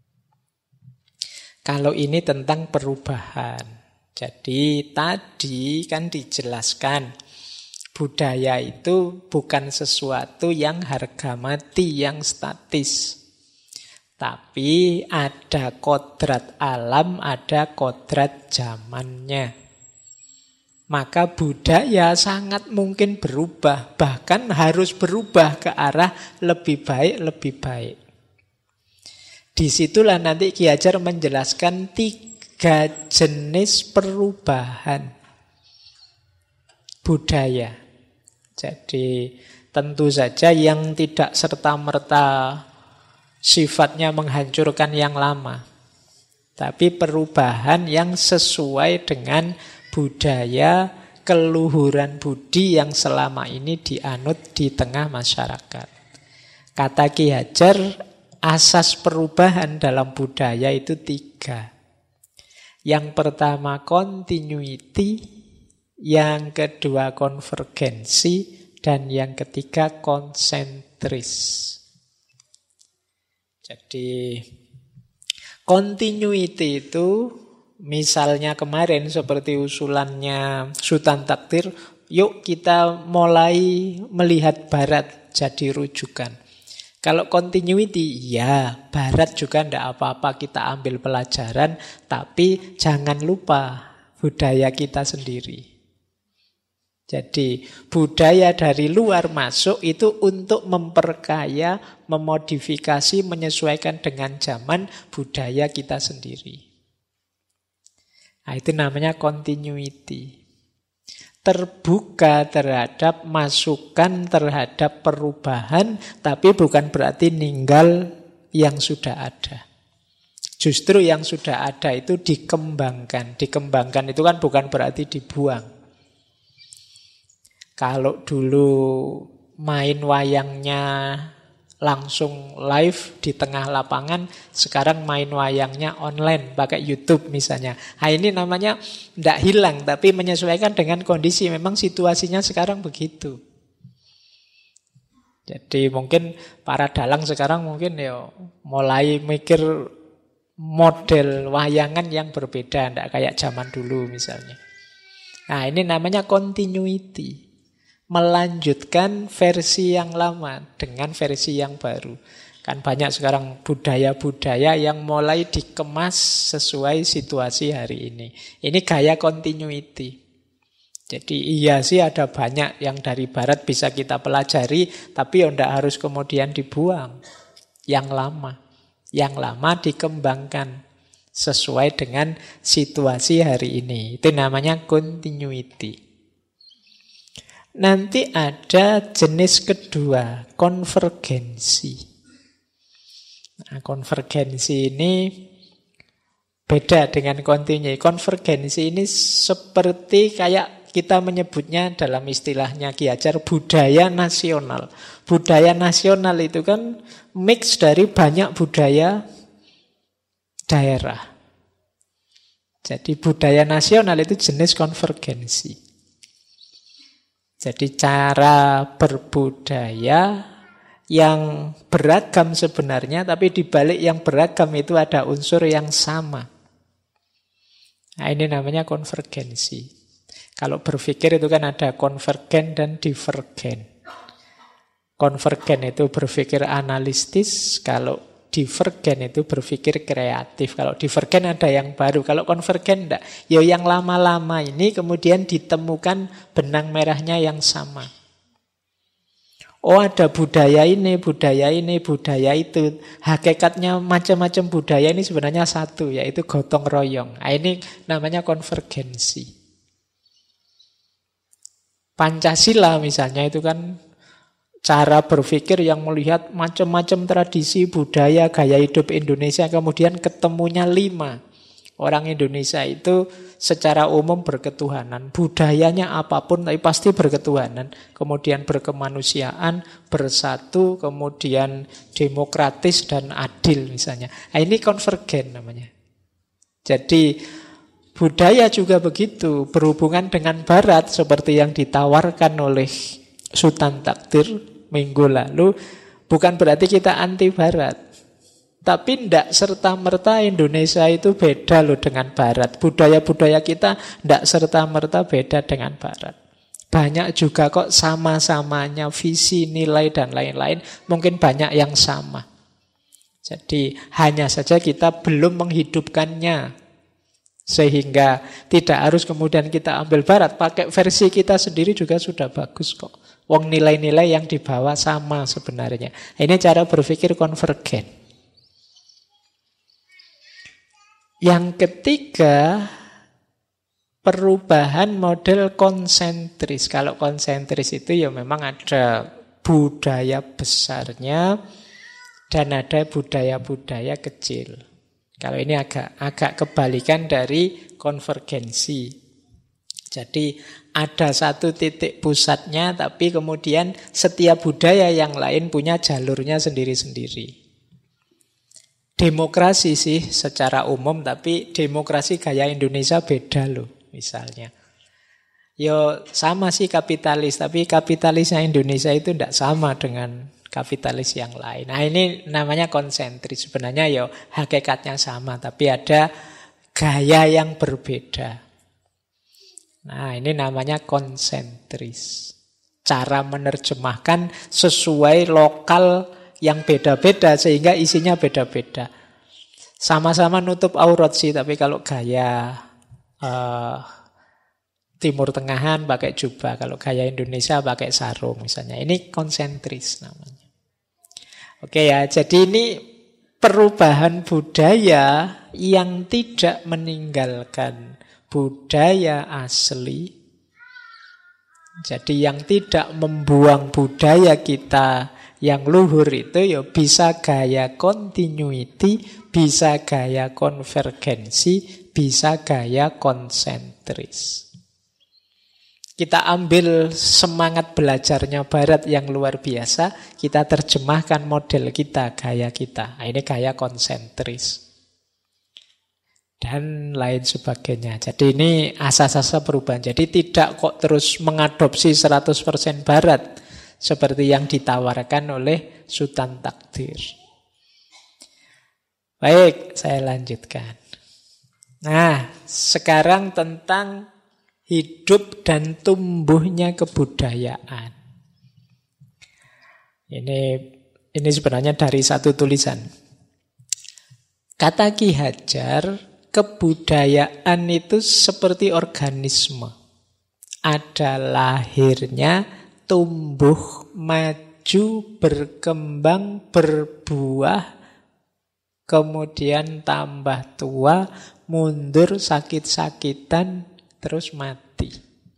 kalau ini tentang perubahan. Jadi tadi kan dijelaskan budaya itu bukan sesuatu yang harga mati, yang statis. Tapi ada kodrat alam, ada kodrat zamannya. Maka budaya sangat mungkin berubah, bahkan harus berubah ke arah lebih baik. Disitulah nanti Ki Hajar menjelaskan 3 jenis perubahan. budaya. Jadi tentu saja yang tidak serta-merta sifatnya menghancurkan yang lama, tapi perubahan yang sesuai dengan budaya, keluhuran budi yang selama ini dianut di tengah masyarakat. Kata Ki Hajar, asas perubahan dalam budaya itu 3. Yang pertama continuity, yang kedua konvergensi, dan yang ketiga konsentris. Jadi continuity itu misalnya kemarin seperti usulannya Sultan Takdir, yuk kita mulai melihat Barat jadi rujukan. Kalau continuity, ya Barat juga tidak apa-apa, kita ambil pelajaran, tapi jangan lupa budaya kita sendiri. Jadi budaya dari luar masuk itu untuk memperkaya, memodifikasi, menyesuaikan dengan zaman budaya kita sendiri. Nah, itu namanya continuity. Terbuka terhadap masukan, terhadap perubahan, tapi bukan berarti ninggal yang sudah ada. Justru yang sudah ada itu dikembangkan. Dikembangkan itu kan bukan berarti dibuang. Kalau dulu main wayangnya langsung live di tengah lapangan, sekarang main wayangnya online, pakai YouTube misalnya. Nah, ini namanya tidak hilang, tapi menyesuaikan dengan kondisi. Memang situasinya sekarang begitu. Jadi mungkin para dalang sekarang mungkin ya mulai mikir model wayangan yang berbeda, tidak kayak zaman dulu misalnya. Nah, ini namanya continuity. Melanjutkan versi yang lama dengan versi yang baru. Kan banyak sekarang budaya-budaya yang mulai dikemas sesuai situasi hari ini. Ini gaya continuity. Jadi iya sih ada banyak yang dari barat bisa kita pelajari, tapi tidak harus kemudian dibuang. Yang lama dikembangkan sesuai dengan situasi hari ini. Itu namanya continuity. Nanti ada jenis kedua, konvergensi. Nah, konvergensi ini beda dengan continuity. Konvergensi ini seperti kayak kita menyebutnya dalam istilahnya Ki Hajar, budaya nasional. Budaya nasional itu kan mix dari banyak budaya daerah. Jadi budaya nasional itu jenis konvergensi. Jadi cara berbudaya yang beragam sebenarnya, tapi di balik yang beragam itu ada unsur yang sama. Nah, ini namanya konvergensi. Kalau berpikir itu kan ada konvergen dan divergen. Konvergen itu berpikir analitis, kalau divergen itu berpikir kreatif. Kalau divergen ada yang baru, kalau konvergen enggak. Ya yang lama-lama ini kemudian ditemukan benang merahnya yang sama. Oh ada budaya ini, budaya itu. Hakikatnya macam-macam budaya ini sebenarnya satu, yaitu gotong royong. Nah, ini namanya konvergensi. Pancasila misalnya itu kan cara berpikir yang melihat macam-macam tradisi, budaya, gaya hidup Indonesia. Kemudian ketemunya 5. Orang Indonesia itu secara umum berketuhanan. Budayanya apapun tapi pasti berketuhanan. Kemudian berkemanusiaan, bersatu, kemudian demokratis dan adil misalnya. Nah, ini konvergen namanya. Jadi budaya juga begitu. Berhubungan dengan Barat seperti yang ditawarkan oleh Sultan Takdir minggu lalu, bukan berarti kita anti Barat. Tapi tidak serta-merta Indonesia itu beda loh dengan Barat. Budaya-budaya kita tidak serta-merta beda dengan Barat. Banyak juga kok sama-samanya visi, nilai, dan lain-lain. Mungkin banyak yang sama. Jadi hanya saja kita belum menghidupkannya. Sehingga tidak harus kemudian kita ambil Barat. Pakai versi kita sendiri juga sudah bagus kok. Wong nilai-nilai yang dibawa sama sebenarnya. Ini cara berpikir konvergen. Yang ketiga, perubahan model konsentris. Kalau konsentris itu ya memang ada budaya besarnya dan ada budaya-budaya kecil. Kalau ini agak kebalikan dari konvergensi. Jadi ada satu titik pusatnya, tapi kemudian setiap budaya yang lain punya jalurnya sendiri-sendiri. Demokrasi sih secara umum, tapi demokrasi gaya Indonesia beda loh misalnya. Yo sama sih kapitalis, tapi kapitalisnya Indonesia itu tidak sama dengan kapitalis yang lain. Nah ini namanya konsentris. Sebenarnya yo hakikatnya sama, tapi ada gaya yang berbeda. Nah ini namanya konsentris. Cara menerjemahkan sesuai lokal yang beda-beda sehingga isinya beda-beda. Sama-sama nutup aurat sih, tapi kalau gaya Timur Tengahan pakai jubah, kalau gaya Indonesia pakai sarung misalnya. Ini konsentris namanya. Oke ya, jadi ini perubahan budaya yang tidak meninggalkan budaya asli. Jadi yang tidak membuang budaya kita yang luhur itu ya bisa gaya continuity, bisa gaya konvergensi, bisa gaya konsentris. Kita ambil semangat belajarnya Barat yang luar biasa, kita terjemahkan model kita, gaya kita. Nah, ini gaya konsentris. Dan lain sebagainya. Jadi ini asas-asas perubahan. Jadi tidak kok terus mengadopsi 100% Barat seperti yang ditawarkan oleh Sultan Takdir. Baik, saya lanjutkan. Nah, sekarang tentang hidup dan tumbuhnya kebudayaan. Ini sebenarnya dari satu tulisan. Kata Ki Hajar, kebudayaan itu seperti organisme. Ada lahirnya, tumbuh, maju, berkembang, berbuah, kemudian tambah tua, mundur, sakit-sakitan, terus mati.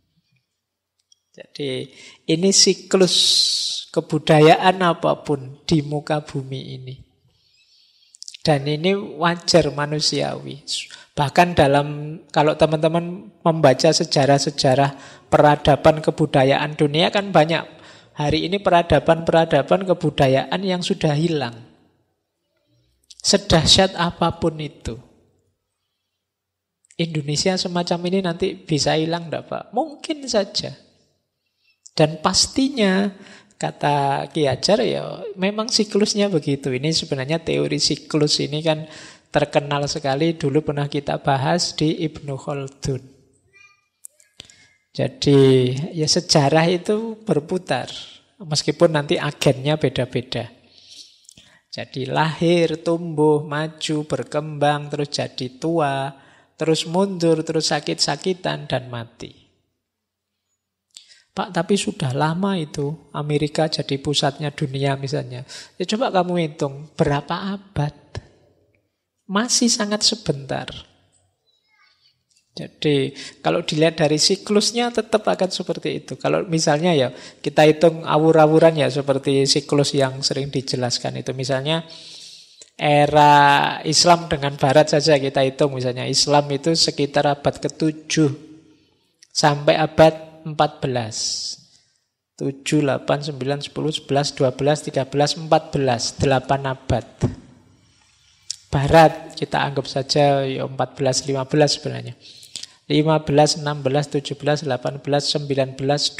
Jadi ini siklus kebudayaan apapun di muka bumi ini. Dan ini wajar manusiawi. Bahkan kalau teman-teman membaca sejarah-sejarah peradaban kebudayaan dunia kan banyak. Hari ini peradaban-peradaban kebudayaan yang sudah hilang. Sedahsyat apapun itu. Indonesia semacam ini nanti bisa hilang enggak, Pak? Mungkin saja. Dan pastinya, kata Ki Hajar, ya memang siklusnya begitu. Ini sebenarnya teori siklus ini kan terkenal sekali. Dulu pernah kita bahas di Ibnu Khaldun. Jadi ya sejarah itu berputar. Meskipun nanti agennya beda-beda. Jadi lahir, tumbuh, maju, berkembang, terus jadi tua, terus mundur, terus sakit-sakitan, dan mati. Pak, tapi sudah lama itu Amerika jadi pusatnya dunia misalnya. Ya coba kamu hitung, berapa abad? Masih sangat sebentar. Jadi kalau dilihat dari siklusnya tetap akan seperti itu. Kalau misalnya ya kita hitung awur-awuran ya seperti siklus yang sering dijelaskan itu. Misalnya era Islam dengan Barat saja kita hitung misalnya. Islam itu sekitar abad ke-7 sampai abad 14. 7, 8, 9, 10, 11, 12, 13, 14. 8 abad. Barat kita anggap saja ya 14, 15 sebenarnya. 15, 16, 17, 18, 19, 20,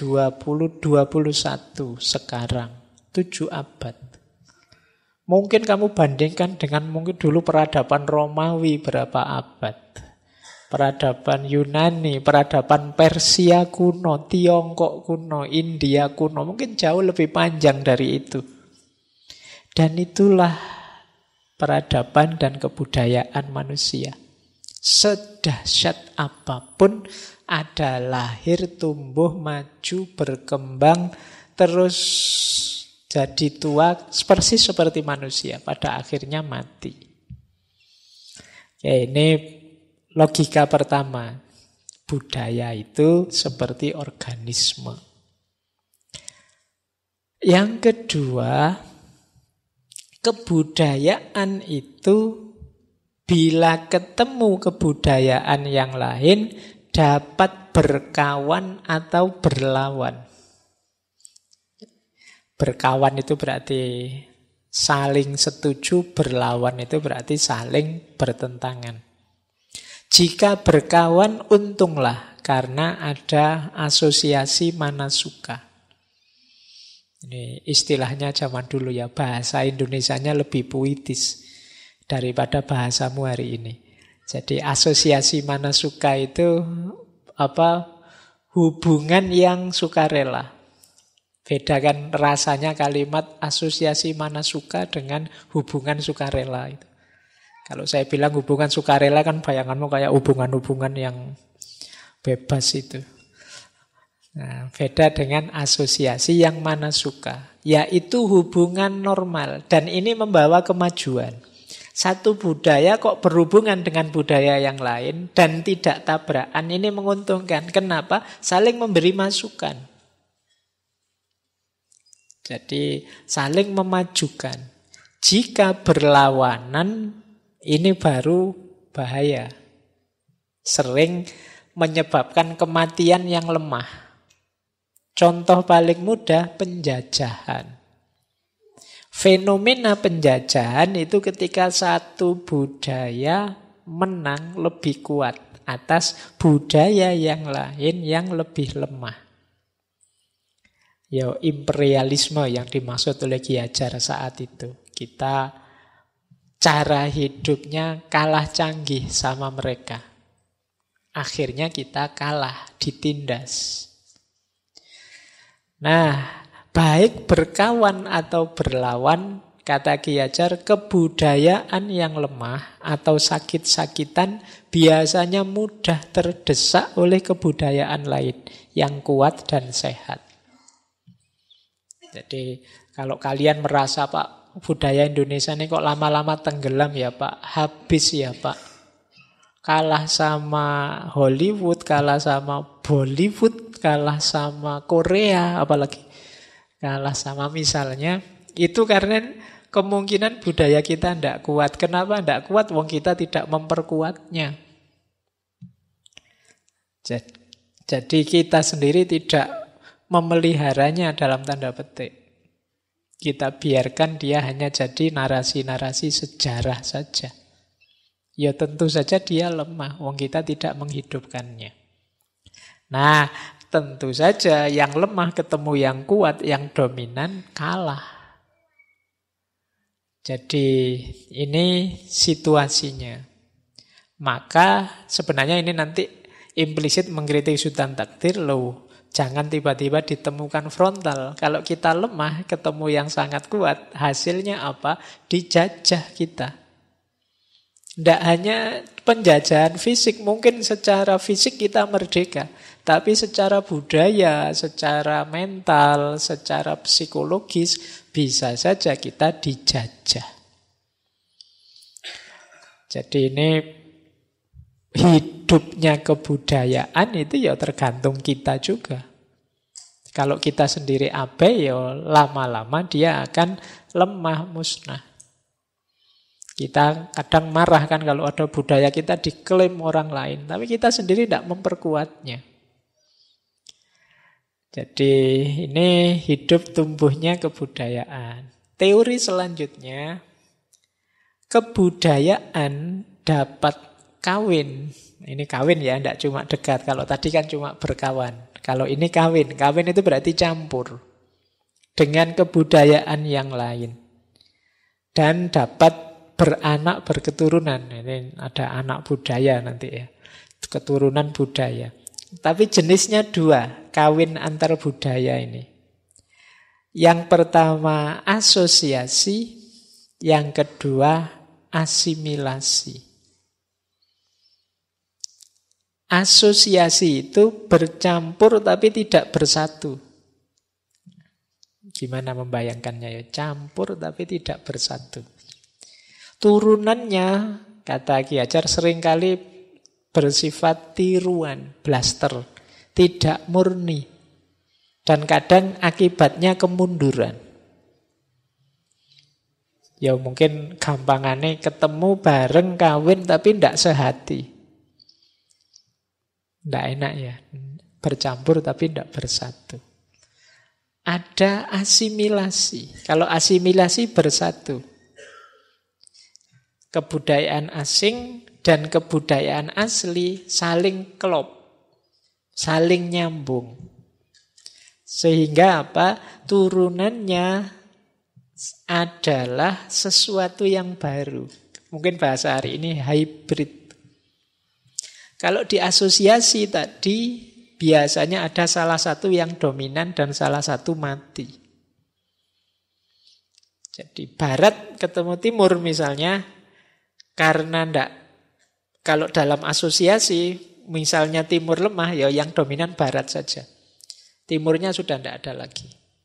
21 sekarang. 7 abad. Mungkin kamu bandingkan dengan mungkin dulu peradaban Romawi berapa abad. Peradaban Yunani, peradaban Persia kuno, Tiongkok kuno, India kuno. Mungkin jauh lebih panjang dari itu. Dan itulah peradaban dan kebudayaan manusia. Sedahsyat apapun ada lahir, tumbuh, maju, berkembang, terus jadi tua, persis seperti manusia. Pada akhirnya mati. Ya, ini logika pertama. Budaya itu seperti organisme. Yang kedua, kebudayaan itu bila ketemu kebudayaan yang lain dapat berkawan atau berlawan. Berkawan itu berarti saling setuju, berlawan itu berarti saling bertentangan. Jika berkawan, untunglah karena ada asosiasi manasuka. Ini istilahnya zaman dulu ya, bahasa Indonesianya lebih puitis daripada bahasamu hari ini. Jadi asosiasi manasuka itu hubungan yang sukarela. Bedakan rasanya kalimat asosiasi manasuka dengan hubungan sukarela itu. Kalau saya bilang hubungan sukarela kan bayanganmu kayak hubungan-hubungan yang bebas itu. Nah, beda dengan asosiasi yang manasuka, yaitu hubungan normal. Dan ini membawa kemajuan. Satu budaya kok berhubungan dengan budaya yang lain dan tidak tabrakan, ini menguntungkan. Kenapa? Saling memberi masukan. Jadi saling memajukan. Jika berlawanan, ini baru bahaya. Sering menyebabkan kematian yang lemah. Contoh paling mudah, penjajahan. Fenomena penjajahan itu ketika satu budaya menang lebih kuat atas budaya yang lain yang lebih lemah. Ya, imperialisme yang dimaksud oleh Ki Hajar saat itu. Kita cara hidupnya kalah canggih sama mereka. Akhirnya kita kalah, ditindas. Nah, baik berkawan atau berlawan, kata Ki Hajar, kebudayaan yang lemah atau sakit-sakitan biasanya mudah terdesak oleh kebudayaan lain yang kuat dan sehat. Jadi kalau kalian merasa, Pak, budaya Indonesia ini kok lama-lama tenggelam ya Pak, habis ya Pak, kalah sama Hollywood, kalah sama Bollywood, kalah sama Korea, apalagi kalah sama misalnya, itu karena kemungkinan budaya kita tidak kuat. Kenapa tidak kuat? Wong kita tidak memperkuatnya. Jadi kita sendiri tidak memeliharanya dalam tanda petik. Kita biarkan dia hanya jadi narasi-narasi sejarah saja. Ya tentu saja dia lemah, wong kita tidak menghidupkannya. Nah, tentu saja yang lemah ketemu yang kuat, yang dominan kalah. Jadi ini situasinya. Maka sebenarnya ini nanti implisit mengkritik Sultan Takdir loh. Jangan tiba-tiba ditemukan frontal. Kalau kita lemah ketemu yang sangat kuat, hasilnya apa? Dijajah kita. Tidak hanya penjajahan fisik, mungkin secara fisik kita merdeka, tapi secara budaya, secara mental, secara psikologis bisa saja kita dijajah. Jadi ini hidupnya kebudayaan itu ya tergantung kita juga. Kalau kita sendiri abai ya lama-lama dia akan lemah, musnah. Kita kadang marah kan kalau ada budaya kita diklaim orang lain, tapi kita sendiri tidak memperkuatnya. Jadi ini hidup tumbuhnya kebudayaan. Teori selanjutnya, kebudayaan dapat kawin. Ini kawin ya, tidak cuma dekat. Kalau tadi kan cuma berkawan. Kalau ini kawin. Kawin itu berarti campur dengan kebudayaan yang lain. Dan dapat beranak berketurunan. Ini ada anak budaya nanti ya. Keturunan budaya. Tapi jenisnya dua, kawin antar budaya ini. Yang pertama asosiasi, yang kedua asimilasi. Asosiasi itu bercampur tapi tidak bersatu. Gimana membayangkannya ya? Campur tapi tidak bersatu. Turunannya, kata Ki Hajar, seringkali bersifat tiruan, blaster, tidak murni. Dan kadang akibatnya kemunduran. Ya mungkin gampangannya ketemu bareng kawin tapi tidak sehati. Tidak enak ya. Bercampur tapi tidak bersatu. Ada asimilasi. Kalau asimilasi bersatu. Kebudayaan asing dan kebudayaan asli saling klop. Saling nyambung. Sehingga apa? Turunannya adalah sesuatu yang baru. Mungkin bahasa hari ini hybrid. Kalau di asosiasi tadi biasanya ada salah satu yang dominan dan salah satu mati. Jadi barat ketemu timur misalnya, karena kalau dalam asosiasi misalnya timur lemah, ya yang dominan barat saja. Timurnya sudah tidak ada lagi.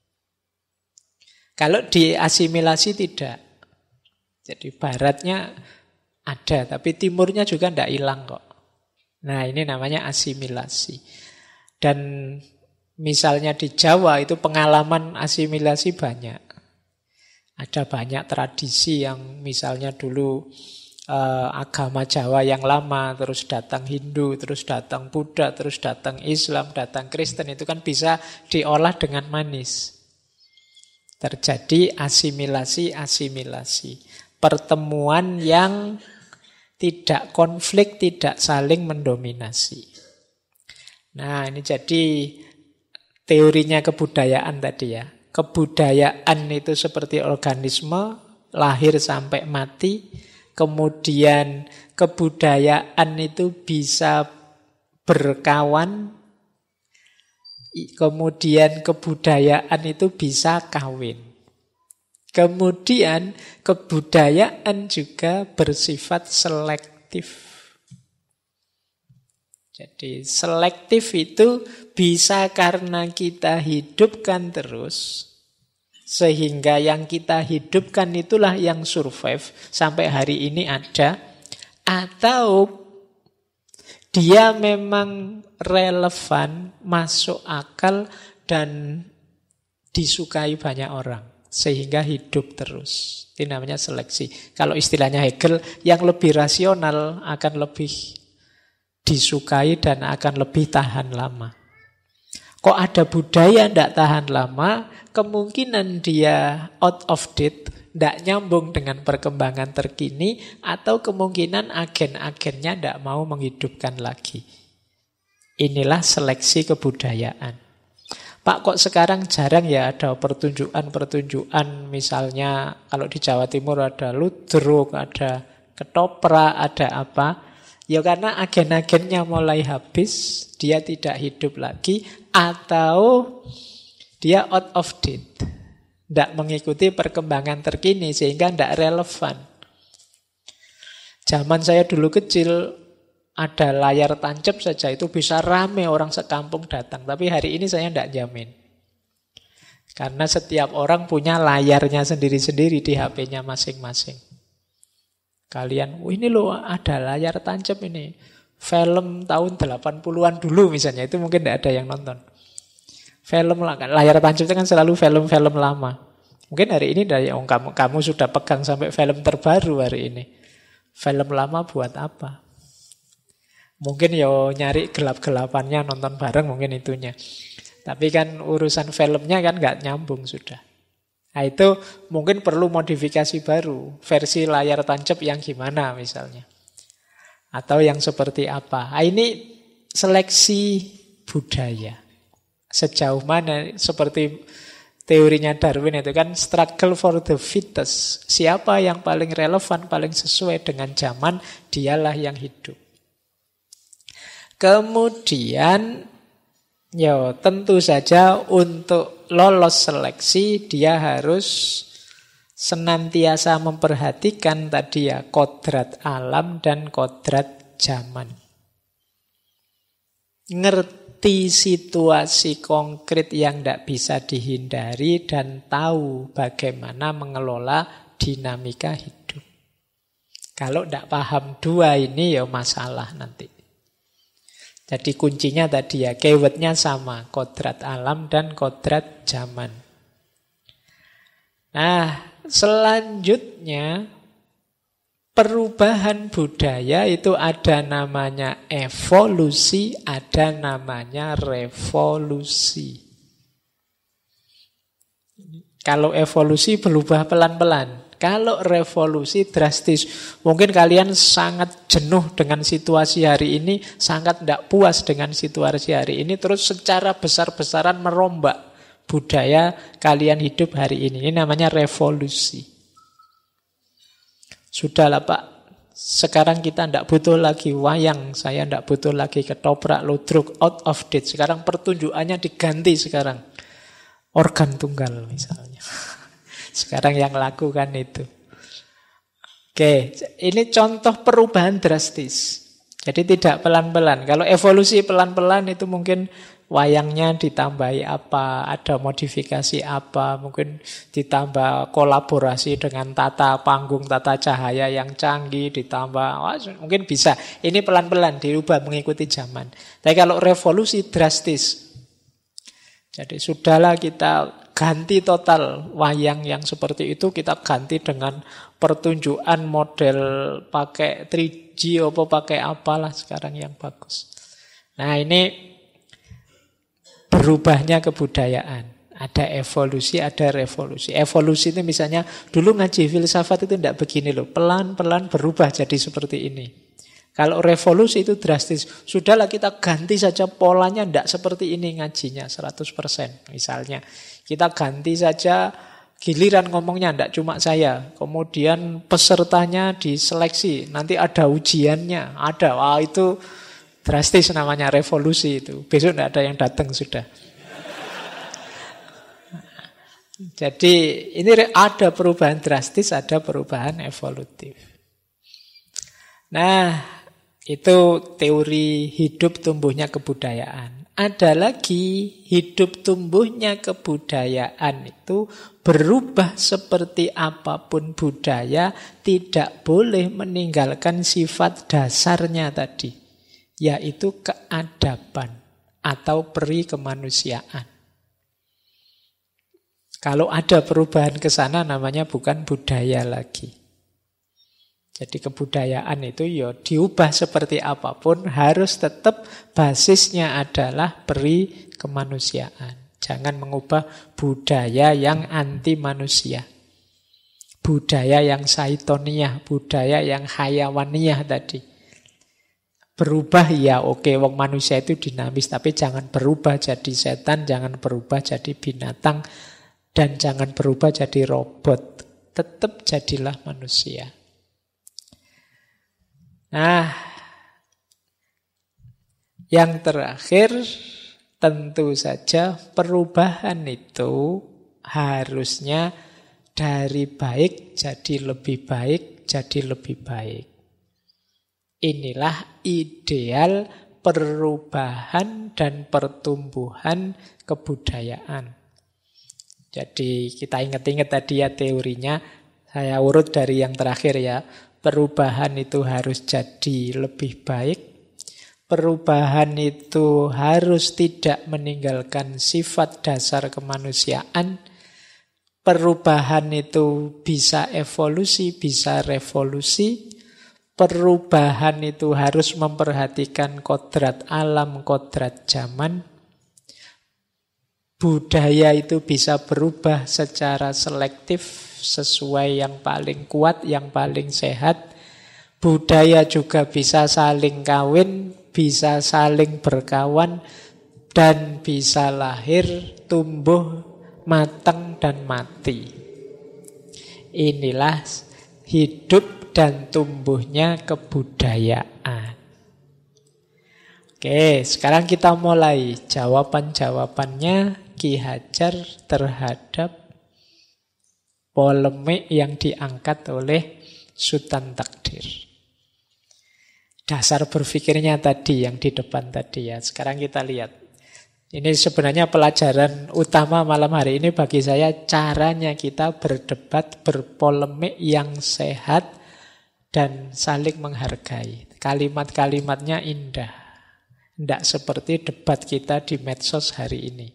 Kalau di asimilasi tidak. Jadi baratnya ada, tapi timurnya juga tidak hilang kok. Nah ini namanya asimilasi. Dan misalnya di Jawa itu pengalaman asimilasi banyak. Ada banyak tradisi yang misalnya dulu agama Jawa yang lama, terus datang Hindu, terus datang Buddha, terus datang Islam, datang Kristen, itu kan bisa diolah dengan manis. Terjadi asimilasi-asimilasi. Pertemuan yang tidak konflik, tidak saling mendominasi. Nah, ini jadi teorinya kebudayaan tadi ya. Kebudayaan itu seperti organisme, lahir sampai mati. Kemudian kebudayaan itu bisa berkawan. Kemudian kebudayaan itu bisa kawin. Kemudian kebudayaan juga bersifat selektif. Jadi selektif itu bisa karena kita hidupkan terus, sehingga yang kita hidupkan itulah yang survive sampai hari ini ada, atau dia memang relevan, masuk akal, dan disukai banyak orang. Sehingga hidup terus. Itu namanya seleksi. Kalau istilahnya Hegel, yang lebih rasional akan lebih disukai dan akan lebih tahan lama. Kok ada budaya tidak tahan lama, kemungkinan dia out of date, tidak nyambung dengan perkembangan terkini, atau kemungkinan agen-agennya tidak mau menghidupkan lagi. Inilah seleksi kebudayaan. Pak, kok sekarang jarang ya ada pertunjukan-pertunjukan, misalnya kalau di Jawa Timur ada ludruk, ada ketoprak, ada apa. Ya karena agen-agennya mulai habis, dia tidak hidup lagi, atau dia out of date. Tidak mengikuti perkembangan terkini sehingga tidak relevan. Zaman saya dulu kecil, ada layar tancap saja itu bisa rame orang sekampung datang. Tapi hari ini saya tidak jamin. Karena setiap orang punya layarnya sendiri-sendiri di HP-nya masing-masing. Kalian, ini loh ada layar tancap ini. Film tahun 80-an dulu misalnya, itu mungkin tidak ada yang nonton. Film lah kan, layar tancap itu kan selalu film-film lama. Mungkin hari ini dari kamu sudah pegang sampai film terbaru hari ini. Film lama buat apa? Mungkin ya nyari gelap-gelapannya nonton bareng mungkin itunya. Tapi kan urusan filmnya kan nggak nyambung sudah. Nah itu mungkin perlu modifikasi baru. Versi layar tancap yang gimana misalnya. Atau yang seperti apa. Nah, ini seleksi budaya. Sejauh mana seperti teorinya Darwin itu kan struggle for the fittest. Siapa yang paling relevan, paling sesuai dengan zaman, dialah yang hidup. Kemudian, ya tentu saja untuk lolos seleksi dia harus senantiasa memperhatikan tadi ya kodrat alam dan kodrat zaman. Ngerti situasi konkret yang tidak bisa dihindari dan tahu bagaimana mengelola dinamika hidup. Kalau tidak paham dua ini ya masalah nanti. Jadi kuncinya tadi ya, keywordnya sama, kodrat alam dan kodrat zaman. Nah, selanjutnya perubahan budaya itu ada namanya evolusi, ada namanya revolusi. Kalau evolusi berubah pelan-pelan. Kalau revolusi drastis. Mungkin kalian sangat jenuh dengan situasi hari ini, sangat tidak puas dengan situasi hari ini, terus secara besar-besaran merombak budaya kalian hidup hari ini. Ini namanya revolusi. Sudahlah Pak, sekarang kita tidak butuh lagi wayang, saya tidak butuh lagi ketoprak, ludruk, out of date. Sekarang pertunjukannya diganti sekarang. Organ tunggal misalnya. Sekarang yang lakukan itu. Oke, ini contoh perubahan drastis. Jadi tidak pelan-pelan. Kalau evolusi pelan-pelan itu mungkin wayangnya ditambahi apa, ada modifikasi apa, mungkin ditambah kolaborasi dengan tata panggung, tata cahaya yang canggih, ditambah, mungkin bisa. Ini pelan-pelan diubah mengikuti zaman. Tapi kalau revolusi drastis, jadi sudahlah kita ganti total wayang yang seperti itu, kita ganti dengan pertunjukan model pakai 3G apa pakai apalah sekarang yang bagus. Nah, ini berubahnya kebudayaan. Ada evolusi, ada revolusi. Evolusi itu misalnya dulu ngaji filsafat itu tidak begini loh, pelan-pelan berubah jadi seperti ini. Kalau revolusi itu drastis. Sudahlah kita ganti saja polanya, tidak seperti ini ngajinya 100%. Misalnya kita ganti saja giliran ngomongnya, tidak cuma saya. Kemudian pesertanya diseleksi, nanti ada ujiannya. Ada, wah itu drastis namanya revolusi itu. Besok tidak ada yang datang sudah. Jadi ini ada perubahan drastis, ada perubahan evolutif. Nah, itu teori hidup tumbuhnya kebudayaan. Ada lagi hidup tumbuhnya kebudayaan itu berubah seperti apapun budaya, tidak boleh meninggalkan sifat dasarnya tadi, yaitu keadaban atau peri kemanusiaan. Kalau ada perubahan ke sana namanya bukan budaya lagi. Jadi kebudayaan itu ya diubah seperti apapun harus tetap basisnya adalah peri kemanusiaan. Jangan mengubah budaya yang anti manusia. Budaya yang saitoniah, budaya yang hayawaniyah tadi. Berubah ya oke, wong manusia itu dinamis, tapi jangan berubah jadi setan, jangan berubah jadi binatang, dan jangan berubah jadi robot. Tetap jadilah manusia. Nah, yang terakhir tentu saja perubahan itu harusnya dari baik jadi lebih baik, jadi lebih baik. Inilah ideal perubahan dan pertumbuhan kebudayaan. Jadi kita ingat-ingat tadi ya teorinya, saya urut dari yang terakhir ya. Perubahan itu harus jadi lebih baik. Perubahan itu harus tidak meninggalkan sifat dasar kemanusiaan. Perubahan itu bisa evolusi, bisa revolusi. Perubahan itu harus memperhatikan kodrat alam, kodrat zaman. Budaya itu bisa berubah secara selektif sesuai yang paling kuat, yang paling sehat. Budaya juga bisa saling kawin, bisa saling berkawan, dan bisa lahir, tumbuh, matang, dan mati. Inilah hidup dan tumbuhnya kebudayaan. Oke, sekarang kita mulai jawaban-jawabannya Ki Hajar terhadap polemik yang diangkat oleh Sultan Takdir. Dasar berpikirnya tadi yang di depan tadi ya. Sekarang kita lihat. Ini sebenarnya pelajaran utama malam hari ini bagi saya, caranya kita berdebat, berpolemik yang sehat dan saling menghargai. Kalimat-kalimatnya indah. Tidak seperti debat kita di medsos hari ini.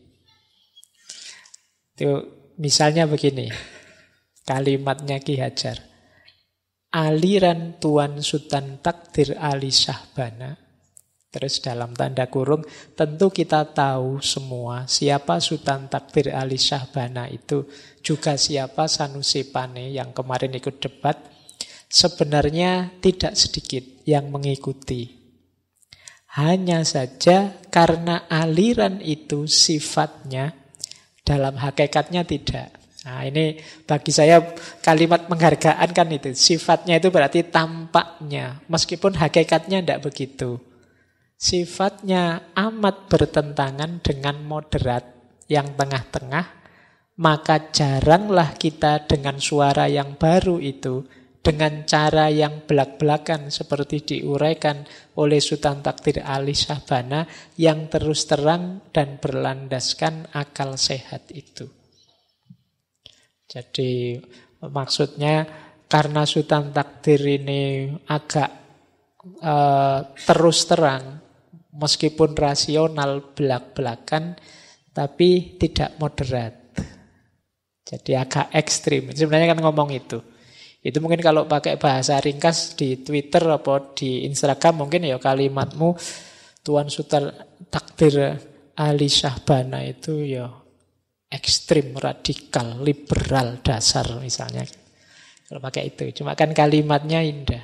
Itu misalnya begini, kalimatnya Ki Hajar. Aliran Tuan Sutan Takdir Ali Syahbana. Terus dalam tanda kurung, tentu kita tahu semua siapa Sutan Takdir Ali Syahbana itu. Juga siapa Sanusi Pane yang kemarin ikut debat. Sebenarnya tidak sedikit yang mengikuti. Hanya saja karena aliran itu sifatnya, dalam hakikatnya tidak. Nah ini bagi saya kalimat penghargaan kan itu. Sifatnya itu berarti tampaknya. Meskipun hakikatnya tidak begitu. Sifatnya amat bertentangan dengan moderat yang tengah-tengah. Maka jaranglah kita dengan suara yang baru itu, dengan cara yang belak-belakan seperti diuraikan oleh Sutan Takdir Ali Syahbana, yang terus terang dan berlandaskan akal sehat itu. Jadi maksudnya karena Sutan Takdir ini agak terus terang, meskipun rasional belak-belakan, tapi tidak moderat. Jadi agak ekstrim. Sebenarnya kan ngomong itu. Itu mungkin kalau pakai bahasa ringkas di Twitter atau di Instagram mungkin ya kalimatmu Tuan Sutan Takdir Ali Syahbana itu ya ekstrim, radikal, liberal dasar misalnya. Kalau pakai itu. Cuma kan kalimatnya indah.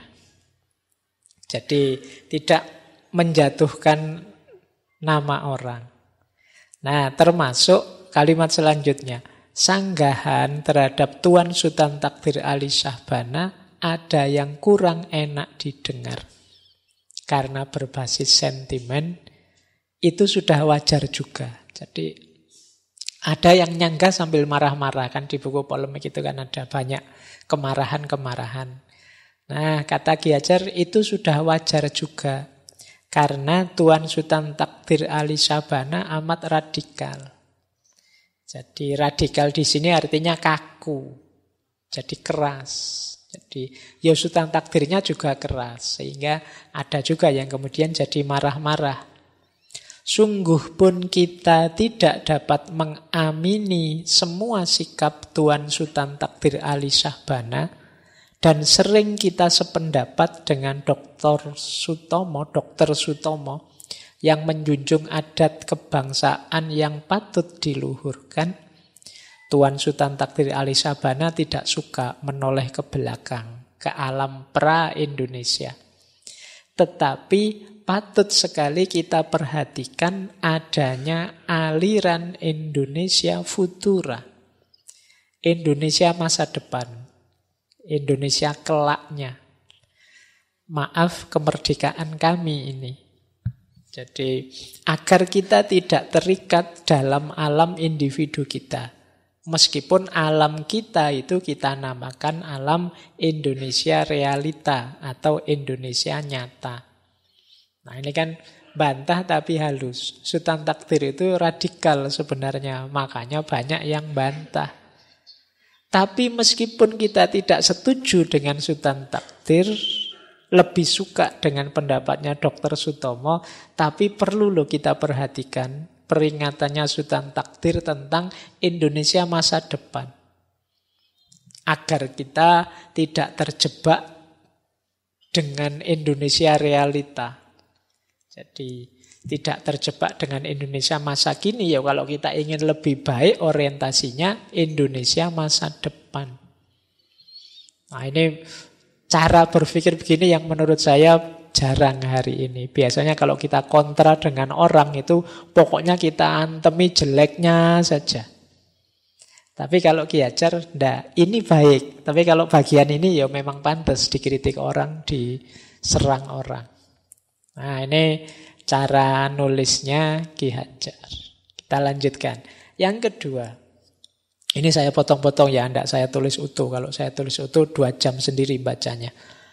Jadi tidak menjatuhkan nama orang. Nah, termasuk kalimat selanjutnya. Sanggahan terhadap Tuan Sutan Takdir Ali Syahbana ada yang kurang enak didengar. Karena berbasis sentimen, itu sudah wajar juga. Jadi ada yang nyangga sambil marah-marah. Kan di buku polemik itu kan ada banyak kemarahan-kemarahan. Nah, kata Ki Hajar itu sudah wajar juga. Karena Tuan Sutan Takdir Ali Syahbana amat radikal. Jadi radikal di sini artinya kaku. Jadi keras. Jadi ya Sutan Takdirnya juga keras. Sehingga ada juga yang kemudian jadi marah-marah. Sungguh pun kita tidak dapat mengamini semua sikap Tuan Sutan Takdir Ali Syahbana. Dan sering kita sependapat dengan Dr. Sutomo yang menjunjung adat kebangsaan yang patut diluhurkan. Tuan Sutan Takdir Ali Syahbana tidak suka menoleh ke belakang, ke alam pra-Indonesia. Tetapi patut sekali kita perhatikan adanya aliran Indonesia Futura. Indonesia masa depan. Indonesia kelaknya. Maaf kemerdekaan kami ini. Jadi agar kita tidak terikat dalam alam individu kita. Meskipun alam kita itu kita namakan alam Indonesia realita atau Indonesia nyata. Nah ini kan bantah tapi halus. Sutan Takdir itu radikal sebenarnya. Makanya banyak yang bantah. Tapi meskipun kita tidak setuju dengan Sutan Takdir, lebih suka dengan pendapatnya Dr. Sutomo, tapi perlu loh kita perhatikan peringatannya Sutan Takdir tentang Indonesia masa depan. Agar kita tidak terjebak dengan Indonesia realita. Jadi tidak terjebak dengan Indonesia masa kini. Ya kalau kita ingin lebih baik orientasinya Indonesia masa depan. Nah ini cara berpikir begini yang menurut saya jarang hari ini. Biasanya kalau kita kontra dengan orang itu pokoknya kita antemi jeleknya saja. Tapi kalau Ki Hajar, enggak, ini baik. Tapi kalau bagian ini ya memang pantas dikritik orang, diserang orang. Nah ini cara nulisnya Ki Hajar. Kita lanjutkan. Yang kedua, ini saya potong-potong ya, enggak saya tulis utuh. Kalau saya tulis utuh 2 jam sendiri bacanya.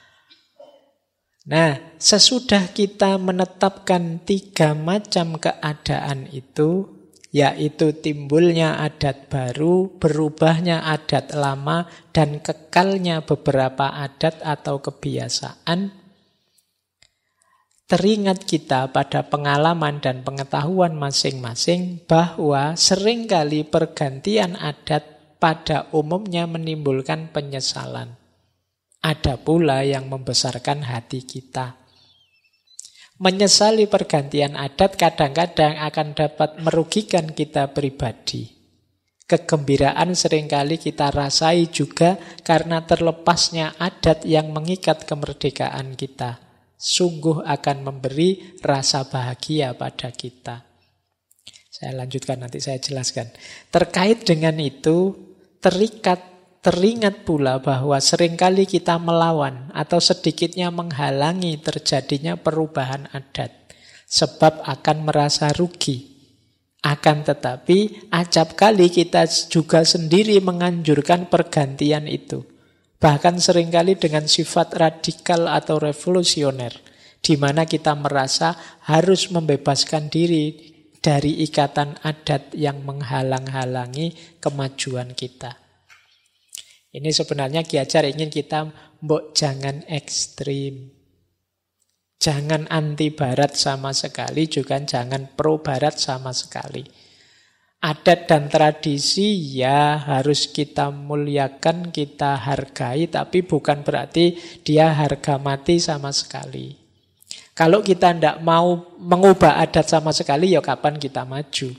Nah, sesudah kita menetapkan 3 macam keadaan itu, yaitu timbulnya adat baru, berubahnya adat lama, dan kekalnya beberapa adat atau kebiasaan, teringat kita pada pengalaman dan pengetahuan masing-masing bahwa seringkali pergantian adat pada umumnya menimbulkan penyesalan. Ada pula yang membesarkan hati kita. Menyesali pergantian adat kadang-kadang akan dapat merugikan kita pribadi. Kegembiraan seringkali kita rasai juga karena terlepasnya adat yang mengikat kemerdekaan kita. Sungguh akan memberi rasa bahagia pada kita. Saya lanjutkan, nanti saya jelaskan. Terkait dengan itu, teringat pula bahwa seringkali kita melawan atau sedikitnya menghalangi terjadinya perubahan adat. Sebab akan merasa rugi. Akan tetapi, acap kali kita juga sendiri menganjurkan pergantian itu. Bahkan seringkali dengan sifat radikal atau revolusioner, di mana kita merasa harus membebaskan diri dari ikatan adat yang menghalang-halangi kemajuan kita. Ini sebenarnya Ki Hajar ingin kita jangan ekstrim. Jangan anti barat sama sekali, juga jangan pro barat sama sekali. Adat dan tradisi ya harus kita muliakan, kita hargai, tapi bukan berarti dia harga mati sama sekali. Kalau kita tidak mau mengubah adat sama sekali, ya kapan kita maju?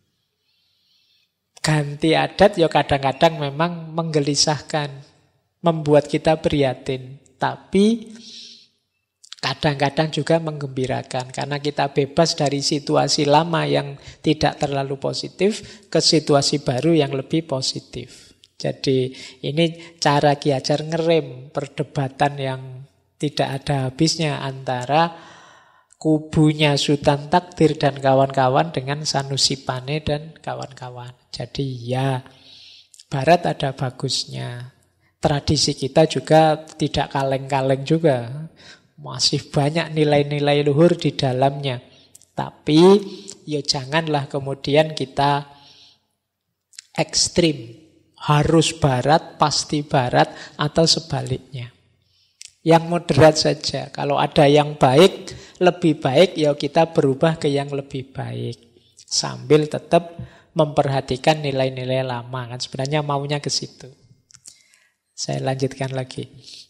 Ganti adat ya kadang-kadang memang menggelisahkan, membuat kita prihatin. Tapi kadang-kadang juga menggembirakan karena kita bebas dari situasi lama yang tidak terlalu positif ke situasi baru yang lebih positif. Jadi ini cara Ki Hajar ngerem perdebatan yang tidak ada habisnya antara kubunya Sultan Takdir dan kawan-kawan dengan Sanusi Pane dan kawan-kawan. Jadi ya, Barat ada bagusnya. Tradisi kita juga tidak kaleng-kaleng juga. Masih banyak nilai-nilai luhur di dalamnya. Tapi ya janganlah kemudian kita ekstrim. Harus barat, pasti barat, atau sebaliknya. Yang moderat saja. Kalau ada yang baik, lebih baik, ya kita berubah ke yang lebih baik. Sambil tetap memperhatikan nilai-nilai lama. Kan sebenarnya maunya ke situ. Saya lanjutkan lagi.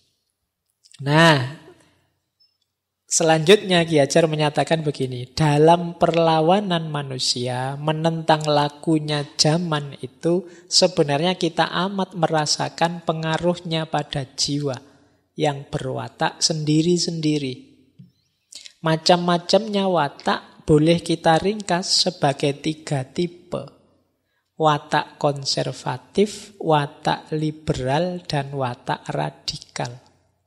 Nah, selanjutnya Ki Hajar menyatakan begini, dalam perlawanan manusia menentang lakunya zaman itu sebenarnya kita amat merasakan pengaruhnya pada jiwa yang berwatak sendiri-sendiri. Macam-macamnya watak boleh kita ringkas sebagai 3 tipe. Watak konservatif, watak liberal, dan watak radikal.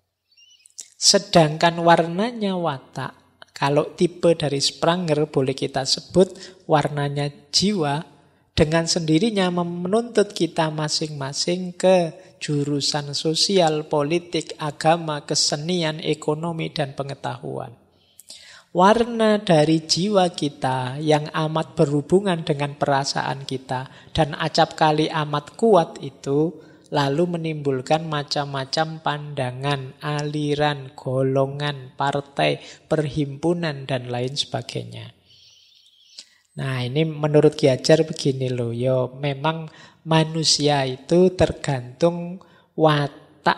Sedangkan warnanya watak, kalau tipe dari Spranger boleh kita sebut warnanya jiwa, dengan sendirinya menuntut kita masing-masing ke jurusan sosial, politik, agama, kesenian, ekonomi, dan pengetahuan. Warna dari jiwa kita yang amat berhubungan dengan perasaan kita dan acap kali amat kuat itu lalu menimbulkan macam-macam pandangan, aliran, golongan, partai, perhimpunan, dan lain sebagainya. Nah, ini menurut Ki Hajar begini loh, yo memang manusia itu tergantung watak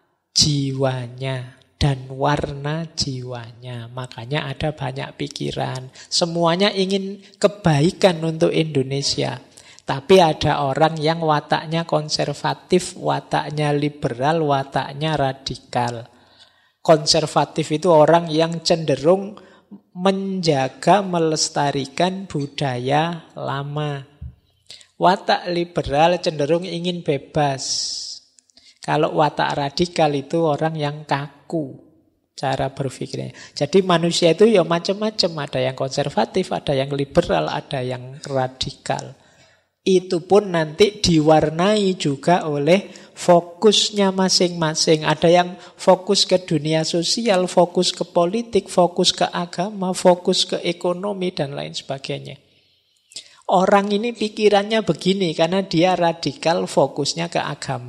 jiwanya dan warna jiwanya. Makanya ada banyak pikiran. Semuanya ingin kebaikan untuk Indonesia. Tapi ada orang yang wataknya konservatif, wataknya liberal, wataknya radikal. Konservatif itu orang yang cenderung menjaga, melestarikan budaya lama. Watak liberal cenderung ingin bebas. Kalau watak radikal itu orang yang kaku cara berpikirnya. Jadi manusia itu ya macam-macam. Ada yang konservatif, ada yang liberal, ada yang radikal. Itu pun nanti diwarnai juga oleh fokusnya masing-masing. Ada yang fokus ke dunia sosial, fokus ke politik, fokus ke agama, fokus ke ekonomi, dan lain sebagainya. Orang ini pikirannya begini karena dia radikal, fokusnya ke agama.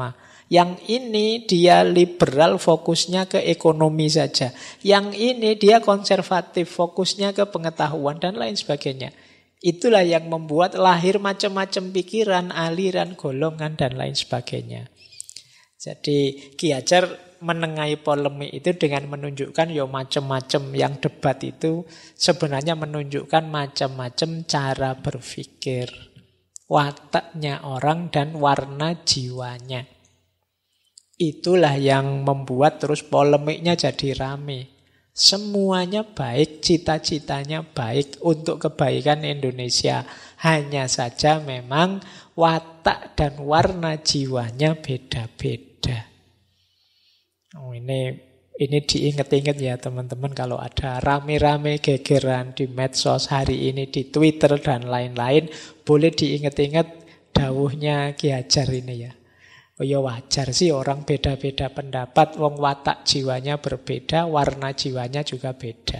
Yang ini dia liberal, fokusnya ke ekonomi saja. Yang ini dia konservatif, fokusnya ke pengetahuan dan lain sebagainya. Itulah yang membuat lahir macam-macam pikiran, aliran, golongan, dan lain sebagainya. Jadi Ki Hajar menengahi polemik itu dengan menunjukkan ya macam-macam yang debat itu sebenarnya menunjukkan macam-macam cara berpikir, wataknya orang dan warna jiwanya. Itulah yang membuat terus polemiknya jadi rame. Semuanya baik, cita-citanya baik untuk kebaikan Indonesia. Hanya saja memang watak dan warna jiwanya beda-beda. Oh, ini diingat-ingat ya teman-teman, kalau ada rame-rame gegeran di medsos hari ini, di Twitter dan lain-lain, boleh diingat-ingat dawuhnya Ki Hajar ini ya. Oh ya wajar sih orang beda-beda pendapat, wong watak jiwanya berbeda, warna jiwanya juga beda.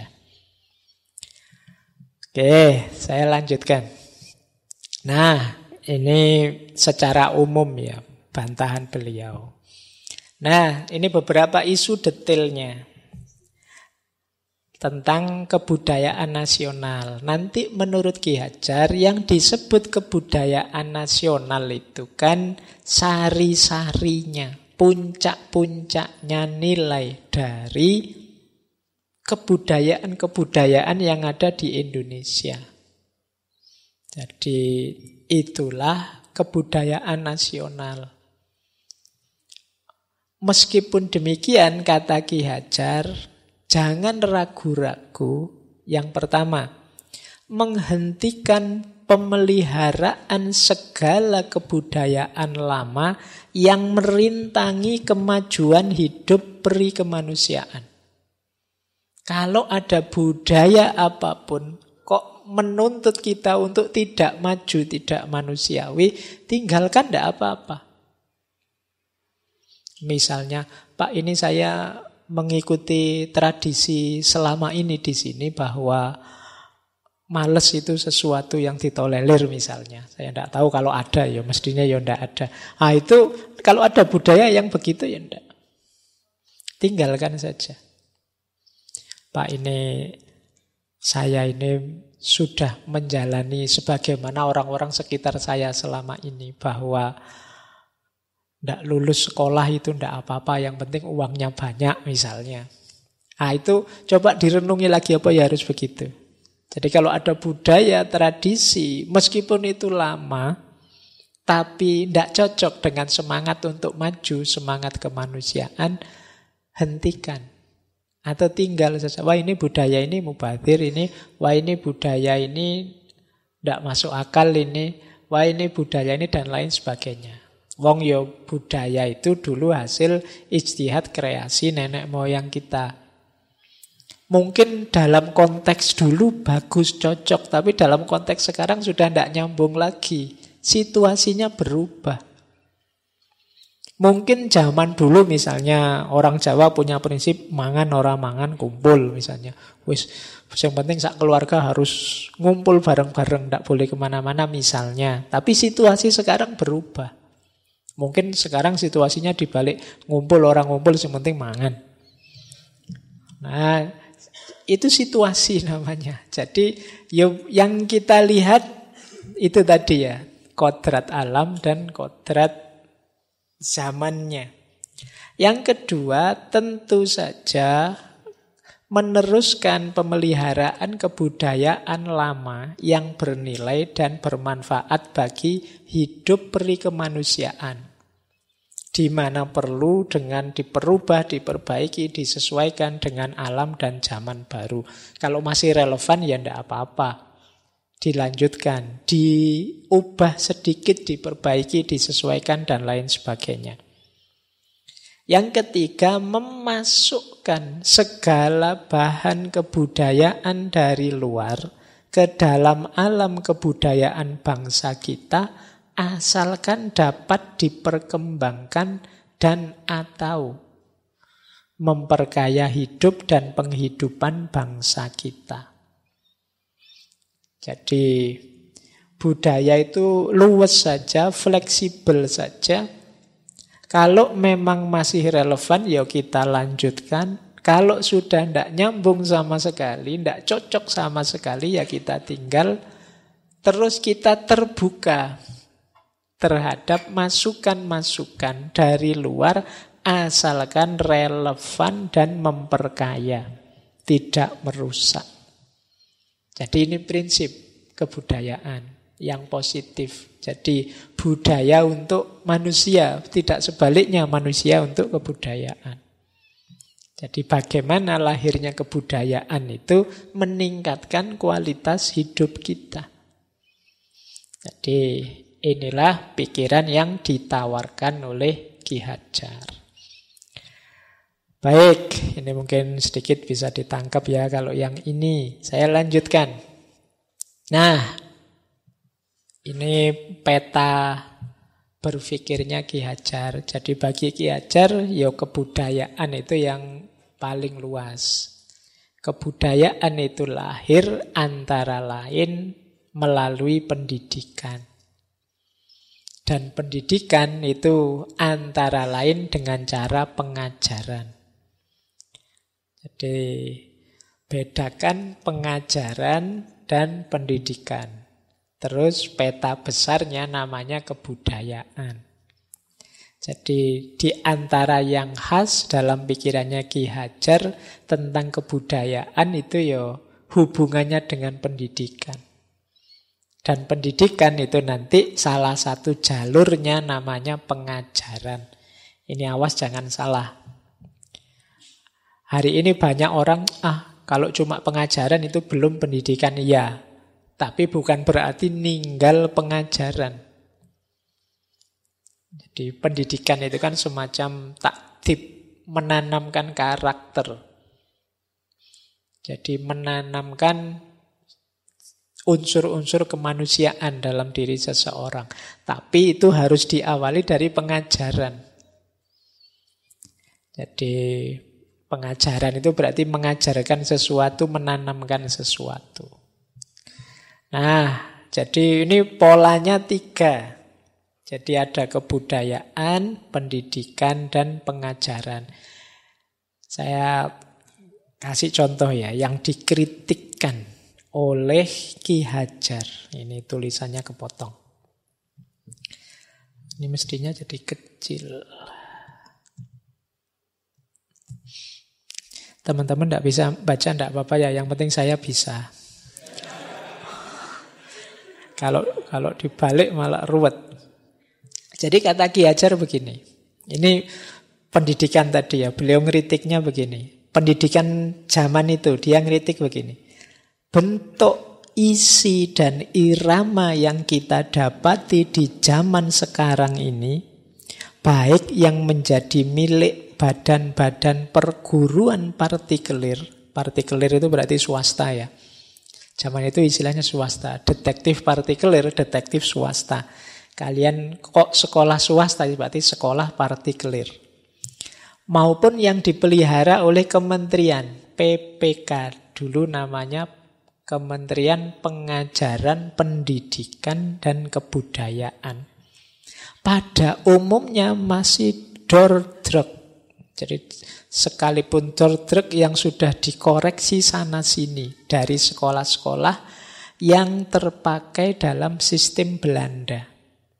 Oke, saya lanjutkan. Nah, ini secara umum ya, bantahan beliau. Nah, ini beberapa isu detailnya tentang kebudayaan nasional. Nanti menurut Ki Hajar yang disebut kebudayaan nasional itu kan sari-sarinya, puncak-puncaknya nilai dari kebudayaan-kebudayaan yang ada di Indonesia. Jadi itulah kebudayaan nasional. Meskipun demikian, kata Ki Hajar, jangan ragu-ragu. Yang pertama, menghentikan pemeliharaan segala kebudayaan lama yang merintangi kemajuan hidup peri kemanusiaan. Kalau ada budaya apapun kok menuntut kita untuk tidak maju, tidak manusiawi, tinggalkan tidak apa-apa. Misalnya, Pak, ini saya mengikuti tradisi selama ini di sini bahwa males itu sesuatu yang ditolerir misalnya. Saya tidak tahu kalau ada ya, mestinya ya tidak ada. Nah itu kalau ada budaya yang begitu ya tidak. Tinggalkan saja. Pak, ini saya ini sudah menjalani sebagaimana orang-orang sekitar saya selama ini, bahwa tidak lulus sekolah itu tidak apa-apa, yang penting uangnya banyak misalnya. Nah itu coba direnungi lagi, apa ya harus begitu. Jadi kalau ada budaya, tradisi, meskipun itu lama, tapi tidak cocok dengan semangat untuk maju, semangat kemanusiaan, hentikan. Atau tinggal saja, wah ini budaya ini mubazir ini, wah ini budaya ini tidak masuk akal ini, wah ini budaya ini, dan lain sebagainya. Wong yo budaya itu dulu hasil ijtihad kreasi nenek moyang kita. Mungkin dalam konteks dulu bagus, cocok, tapi dalam konteks sekarang sudah tidak nyambung lagi. Situasinya berubah. Mungkin zaman dulu misalnya orang Jawa punya prinsip mangan ora mangan kumpul misalnya. Wis yang penting sak keluarga harus ngumpul bareng-bareng, tidak boleh kemana-mana misalnya. Tapi situasi sekarang berubah. Mungkin sekarang situasinya dibalik, ngumpul orang ngumpul, yang penting mangan. Nah, itu situasi namanya. Jadi yang kita lihat itu tadi ya, kodrat alam dan kodrat zamannya. Yang kedua, tentu saja meneruskan pemeliharaan kebudayaan lama yang bernilai dan bermanfaat bagi hidup peri kemanusiaan. Di mana perlu dengan diperubah, diperbaiki, disesuaikan dengan alam dan zaman baru. Kalau masih relevan ya tidak apa-apa. Dilanjutkan, diubah sedikit, diperbaiki, disesuaikan, dan lain sebagainya. Yang ketiga, memasukkan segala bahan kebudayaan dari luar ke dalam alam kebudayaan bangsa kita, asalkan dapat diperkembangkan dan atau memperkaya hidup dan penghidupan bangsa kita. Jadi budaya itu luas saja, fleksibel saja. Kalau memang masih relevan, ya kita lanjutkan. Kalau sudah tidak nyambung sama sekali, tidak cocok sama sekali, ya kita tinggal. Terus kita terbuka terhadap masukan-masukan dari luar, asalkan relevan dan memperkaya, tidak merusak. Jadi ini prinsip kebudayaan yang positif. Jadi budaya untuk manusia, tidak sebaliknya manusia untuk kebudayaan. Jadi bagaimana lahirnya kebudayaan itu meningkatkan kualitas hidup kita. Jadi inilah pikiran yang ditawarkan oleh Ki Hajar. Baik, ini mungkin sedikit bisa ditangkap ya kalau yang ini. Saya lanjutkan. Nah, ini peta berpikirnya Ki Hajar. Jadi bagi Ki Hajar, ya kebudayaan itu yang paling luas. Kebudayaan itu lahir antara lain melalui pendidikan. Dan pendidikan itu antara lain dengan cara pengajaran. Jadi bedakan pengajaran dan pendidikan. Terus peta besarnya namanya kebudayaan. Jadi di antara yang khas dalam pikirannya Ki Hajar tentang kebudayaan itu ya hubungannya dengan pendidikan. Dan pendidikan itu nanti salah satu jalurnya namanya pengajaran. Ini awas jangan salah. Hari ini banyak orang, kalau cuma pengajaran itu belum pendidikan. Iya, tapi bukan berarti ninggal pengajaran. Jadi pendidikan itu kan semacam taktib, menanamkan karakter. Jadi menanamkan unsur-unsur kemanusiaan dalam diri seseorang. Tapi itu harus diawali dari pengajaran. Jadi pengajaran itu berarti mengajarkan sesuatu, menanamkan sesuatu. Nah, jadi ini polanya 3. Jadi ada kebudayaan, pendidikan, dan pengajaran. Saya kasih contoh ya, yang dikritikkan oleh Ki Hajar. Ini tulisannya kepotong. Ini mestinya jadi kecil. Teman-teman tidak bisa baca, tidak apa-apa ya. Yang penting saya bisa. Kalau dibalik malah ruwet. Jadi kata Ki Hajar begini. Ini pendidikan tadi ya. Beliau ngeritiknya begini. Pendidikan zaman itu dia ngeritik begini. Bentuk, isi, dan irama yang kita dapati di zaman sekarang ini, baik yang menjadi milik badan-badan perguruan partikelir. Partikelir itu berarti swasta ya. Zaman itu istilahnya swasta. Detektif partikelir, detektif swasta. Kalian kok sekolah swasta, berarti sekolah partikelir. Maupun yang dipelihara oleh kementerian, PPK. Dulu namanya Kementerian Pengajaran, Pendidikan, dan Kebudayaan. Pada umumnya masih dordrek. Jadi sekalipun dordrek yang sudah dikoreksi sana-sini dari sekolah-sekolah yang terpakai dalam sistem Belanda.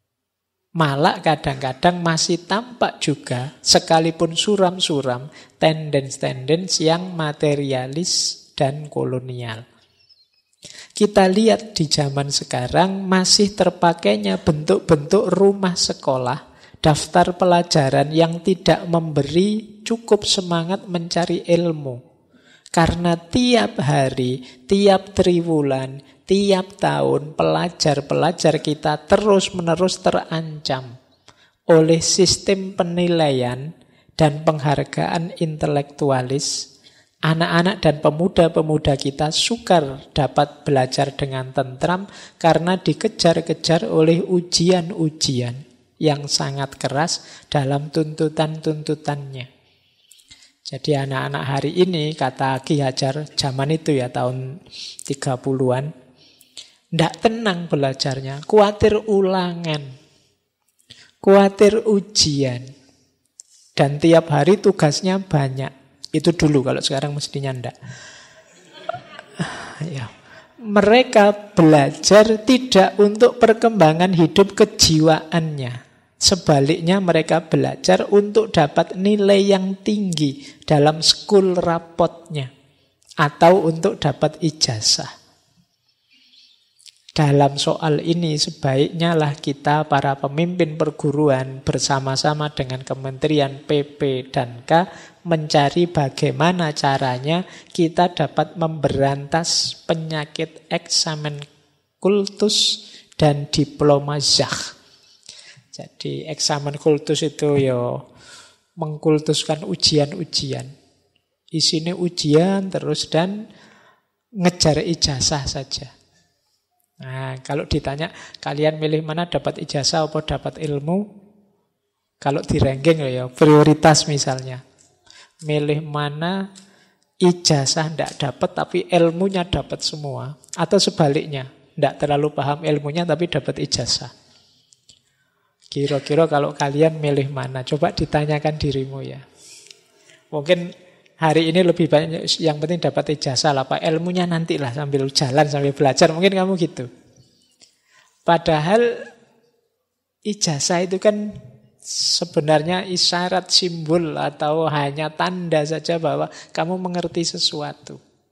Malah kadang-kadang masih tampak juga, sekalipun suram-suram, tendens-tendens yang materialis dan kolonial. Kita lihat di zaman sekarang masih terpakainya bentuk-bentuk rumah sekolah, daftar pelajaran yang tidak memberi cukup semangat mencari ilmu. Karena tiap hari, tiap triwulan, tiap tahun pelajar-pelajar kita terus-menerus terancam oleh sistem penilaian dan penghargaan intelektualis. Anak-anak dan pemuda-pemuda kita sukar dapat belajar dengan tentram karena dikejar-kejar oleh ujian-ujian yang sangat keras dalam tuntutan-tuntutannya. Jadi anak-anak hari ini, kata Ki Hajar, zaman itu ya tahun 30-an, tidak tenang belajarnya, khawatir ulangan, khawatir ujian. Dan tiap hari tugasnya banyak. Itu dulu, kalau sekarang mestinya enggak. Ya. Mereka belajar tidak untuk perkembangan hidup kejiwaannya. Sebaliknya mereka belajar untuk dapat nilai yang tinggi dalam school rapotnya. Atau untuk dapat ijazah. Dalam soal ini sebaiknya lah kita para pemimpin perguruan bersama-sama dengan Kementerian PP dan K mencari bagaimana caranya kita dapat memberantas penyakit eksamen kultus dan diploma zah. Jadi eksamen kultus itu ya mengkultuskan ujian-ujian. Isinya ujian terus dan ngejar ijazah saja. Nah, kalau ditanya kalian milih mana, dapat ijazah atau dapat ilmu? Kalau di ranking ya prioritas misalnya. Milih mana ijazah tidak dapat tapi ilmunya dapat semua. Atau sebaliknya, tidak terlalu paham ilmunya tapi dapat ijazah. Kira-kira kalau kalian milih mana? Coba ditanyakan dirimu ya. Mungkin hari ini lebih banyak yang penting dapat ijazah lah, Pak. Ilmunya nantilah sambil jalan, sambil belajar. Mungkin kamu gitu. Padahal ijazah itu kan sebenarnya isyarat, simbol, atau hanya tanda saja bahwa kamu mengerti sesuatu.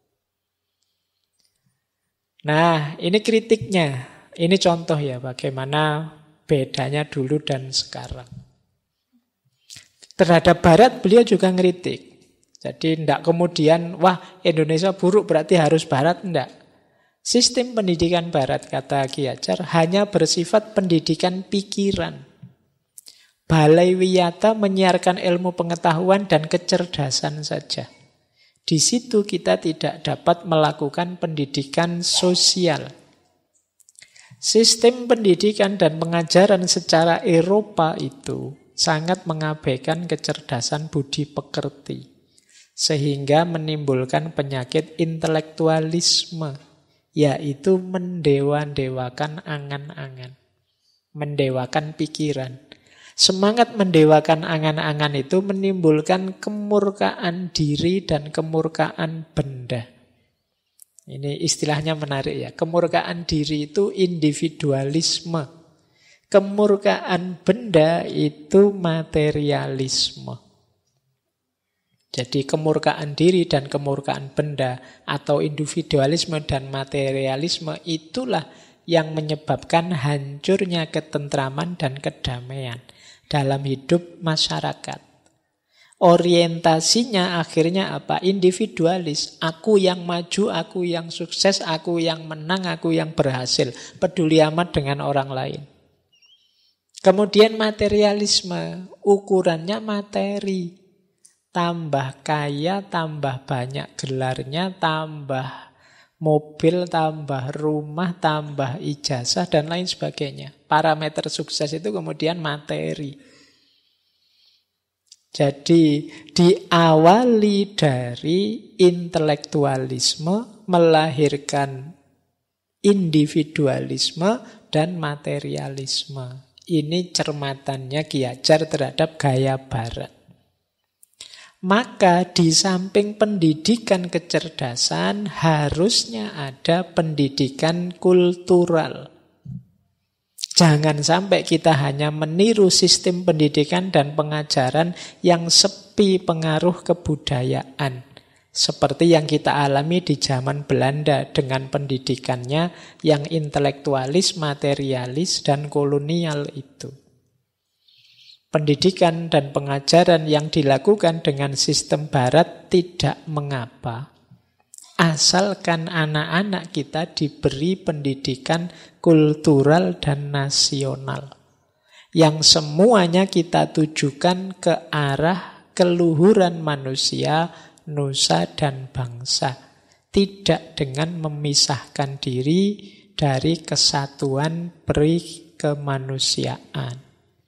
Nah, ini kritiknya. Ini contoh ya bagaimana bedanya dulu dan sekarang. Terhadap Barat beliau juga ngeritik. Jadi tidak kemudian, wah Indonesia buruk berarti harus Barat, tidak. Sistem pendidikan Barat, kata Ki Hajar, hanya bersifat pendidikan pikiran. Balai Wiyata menyiarkan ilmu pengetahuan dan kecerdasan saja. Di situ kita tidak dapat melakukan pendidikan sosial. Sistem pendidikan dan pengajaran secara Eropa itu sangat mengabaikan kecerdasan budi pekerti. Sehingga menimbulkan penyakit intelektualisme, yaitu mendewa-dewakan angan-angan, mendewakan pikiran. Semangat mendewakan angan-angan itu menimbulkan kemurkaan diri dan kemurkaan benda. Ini istilahnya menarik ya. Kemurkaan diri itu individualisme. Kemurkaan benda itu materialisme. Jadi kemurkaan diri dan kemurkaan benda atau individualisme dan materialisme itulah yang menyebabkan hancurnya ketentraman dan kedamaian dalam hidup masyarakat. Orientasinya akhirnya apa? Individualis. Aku yang maju, aku yang sukses, aku yang menang, aku yang berhasil. Peduli amat dengan orang lain. Kemudian materialisme, ukurannya materi. Tambah kaya, tambah banyak gelarnya, tambah mobil, tambah rumah, tambah ijazah, dan lain sebagainya. Parameter sukses itu kemudian materi. Jadi diawali dari intelektualisme melahirkan individualisme dan materialisme. Ini cermatannya Ki Hajar terhadap gaya Barat. Maka di samping pendidikan kecerdasan harusnya ada pendidikan kultural. Jangan sampai kita hanya meniru sistem pendidikan dan pengajaran yang sepi pengaruh kebudayaan. Seperti yang kita alami di zaman Belanda dengan pendidikannya yang intelektualis, materialis, dan kolonial itu. Pendidikan dan pengajaran yang dilakukan dengan sistem Barat tidak mengapa, asalkan anak-anak kita diberi pendidikan kultural dan nasional, yang semuanya kita tujukan ke arah keluhuran manusia, nusa dan bangsa, tidak dengan memisahkan diri dari kesatuan peri kemanusiaan.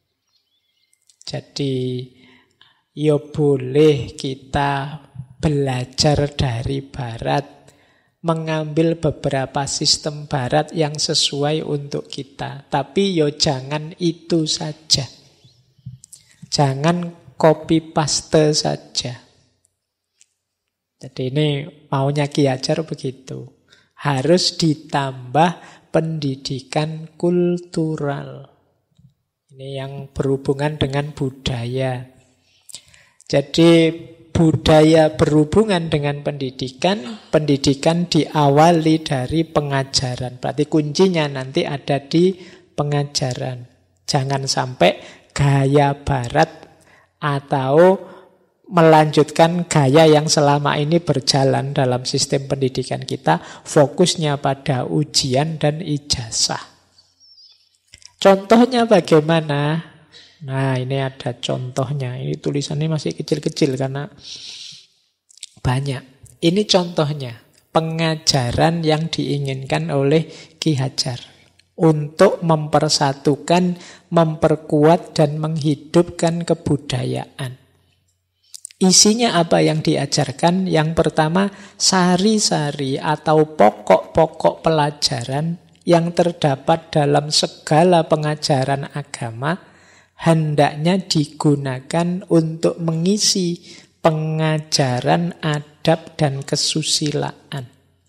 Jadi, ya boleh kita belajar dari Barat, mengambil beberapa sistem Barat yang sesuai untuk kita. Tapi ya jangan itu saja. Jangan copy paste saja. Jadi ini maunya Ki Hajar begitu. Harus ditambah pendidikan kultural. Ini yang berhubungan dengan budaya. Jadi budaya berhubungan dengan pendidikan, pendidikan diawali dari pengajaran. Berarti kuncinya nanti ada di pengajaran. Jangan sampai gaya barat atau melanjutkan gaya yang selama ini berjalan dalam sistem pendidikan kita, fokusnya pada ujian dan ijazah. Contohnya bagaimana? Nah, ini ada contohnya. Ini tulisannya masih kecil-kecil karena banyak. Ini contohnya pengajaran yang diinginkan oleh Ki Hajar untuk mempersatukan, memperkuat, dan menghidupkan kebudayaan. Isinya apa yang diajarkan? Yang pertama, sari-sari atau pokok-pokok pelajaran yang terdapat dalam segala pengajaran agama hendaknya digunakan untuk mengisi pengajaran adab dan kesusilaan.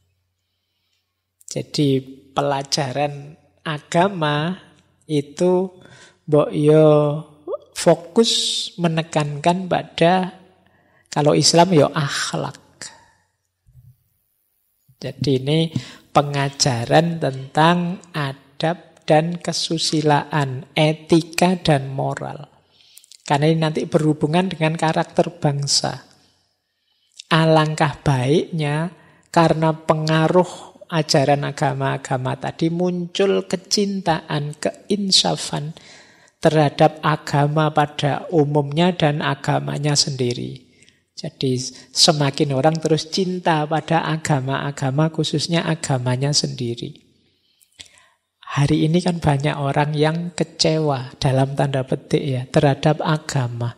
Jadi pelajaran agama itu mbok yo fokus menekankan pada, kalau Islam ya akhlak. Jadi ini pengajaran tentang adab dan kesusilaan, etika dan moral. Karena ini nanti berhubungan dengan karakter bangsa. Alangkah baiknya karena pengaruh ajaran agama-agama tadi muncul kecintaan, keinsafan terhadap agama pada umumnya dan agamanya sendiri. Jadi semakin orang terus cinta pada agama-agama, khususnya agamanya sendiri. Hari ini kan banyak orang yang kecewa dalam tanda petik ya terhadap agama.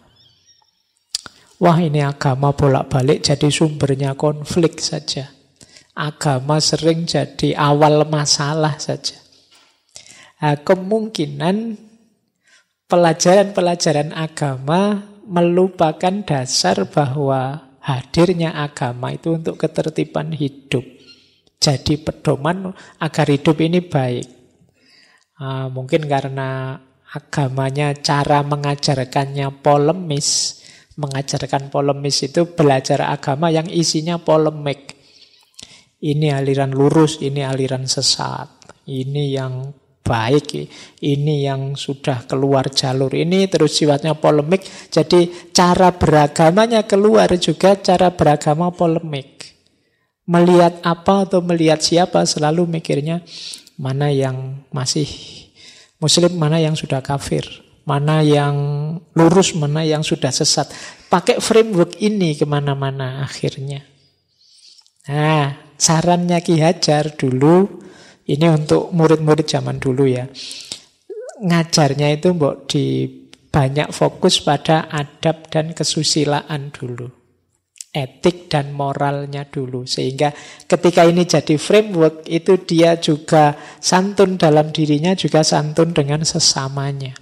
Wah, ini agama bolak-balik jadi sumbernya konflik saja. Agama sering jadi awal masalah saja. Nah, kemungkinan pelajaran-pelajaran agama melupakan dasar bahwa hadirnya agama itu untuk ketertiban hidup. Jadi pedoman agar hidup ini baik. Mungkin karena agamanya cara mengajarkannya polemis. Mengajarkan polemis itu belajar agama yang isinya polemik. Ini aliran lurus, ini aliran sesat. Ini yang baik, ini yang sudah keluar jalur ini, terus sifatnya polemik. Jadi cara beragamanya keluar juga cara beragama polemik. Melihat apa atau melihat siapa selalu mikirnya mana yang masih muslim, mana yang sudah kafir, mana yang lurus, mana yang sudah sesat. Pakai framework ini kemana-mana akhirnya. Nah, sarannya Ki Hajar dulu, ini untuk murid-murid zaman dulu ya. Ngajarnya itu mbok di banyak fokus pada adab dan kesusilaan dulu. Etik dan moralnya dulu. Sehingga ketika ini jadi framework, itu dia juga santun dalam dirinya, juga santun dengan sesamanya.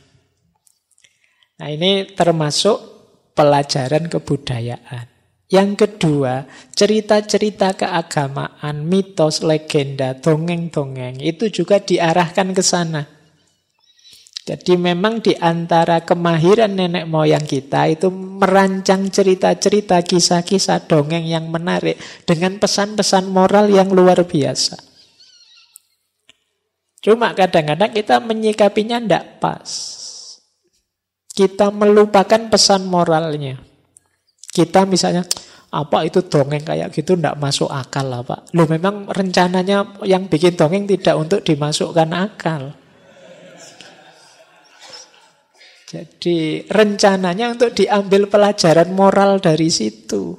Nah, ini termasuk pelajaran kebudayaan. Yang kedua, cerita-cerita keagamaan, mitos, legenda, dongeng-dongeng itu juga diarahkan ke sana. Jadi memang di antara kemahiran nenek moyang kita itu merancang cerita-cerita, kisah-kisah dongeng yang menarik dengan pesan-pesan moral yang luar biasa. Cuma kadang-kadang kita menyikapinya tidak pas. Kita melupakan pesan moralnya. Kita misalnya, apa itu dongeng kayak gitu tidak masuk akal lah Pak. Loh memang rencananya yang bikin dongeng tidak untuk dimasukkan akal. Jadi rencananya untuk diambil pelajaran moral dari situ.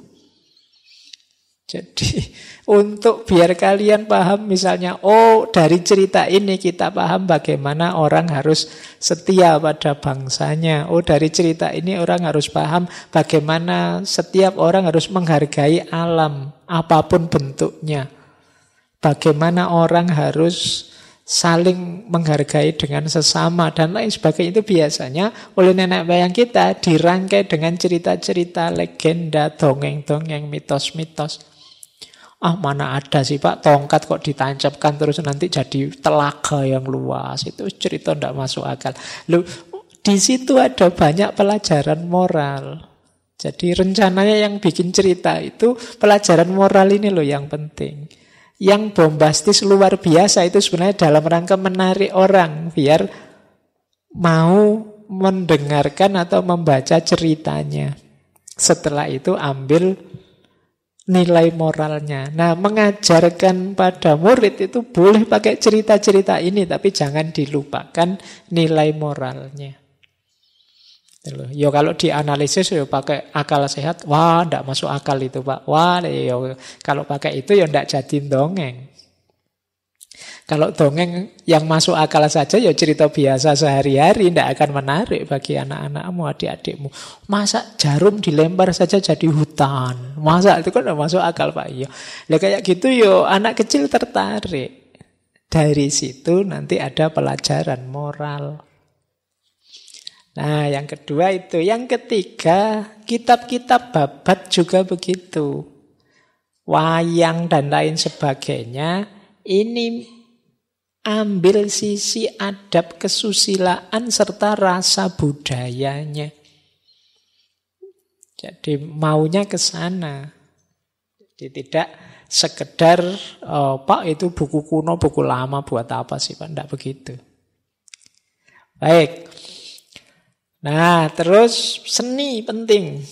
Jadi untuk biar kalian paham misalnya, oh dari cerita ini kita paham bagaimana orang harus setia pada bangsanya. Oh dari cerita ini orang harus paham bagaimana setiap orang harus menghargai alam, apapun bentuknya. Bagaimana orang harus saling menghargai dengan sesama dan lain sebagainya. Itu biasanya oleh nenek moyang kita dirangkai dengan cerita-cerita, legenda, dongeng-dongeng, mitos-mitos. Ah, mana ada sih Pak, tongkat kok ditancapkan terus nanti jadi telaga yang luas. Itu cerita tidak masuk akal. Loh, di situ ada banyak pelajaran moral. Jadi rencananya yang bikin cerita itu pelajaran moral ini loh yang penting. Yang bombastis luar biasa itu sebenarnya dalam rangka menarik orang biar mau mendengarkan atau membaca ceritanya. Setelah itu ambil nilai moralnya. Nah, mengajarkan pada murid itu boleh pakai cerita-cerita ini, tapi jangan dilupakan nilai moralnya. Ya kalau dianalisis ya pakai akal sehat, wah ndak masuk akal itu Pak. Wah ya, kalau pakai itu ya ndak jadi dongeng. Kalau dongeng yang masuk akal saja ya cerita biasa sehari-hari, ndak akan menarik bagi anak-anakmu, adik-adikmu. Masa jarum dilempar saja jadi hutan? Masa itu kan ndak masuk akal Pak. Ya. Lah kayak gitu ya anak kecil tertarik. Dari situ nanti ada pelajaran moral. Nah, yang kedua itu. Yang ketiga, kitab-kitab babat juga begitu. Wayang dan lain sebagainya. Ini ambil sisi adab kesusilaan serta rasa budayanya. Jadi maunya ke sana. Jadi tidak sekedar, Pak itu buku kuno, buku lama buat apa sih Pak? Tidak begitu. Baik. Nah, terus seni penting.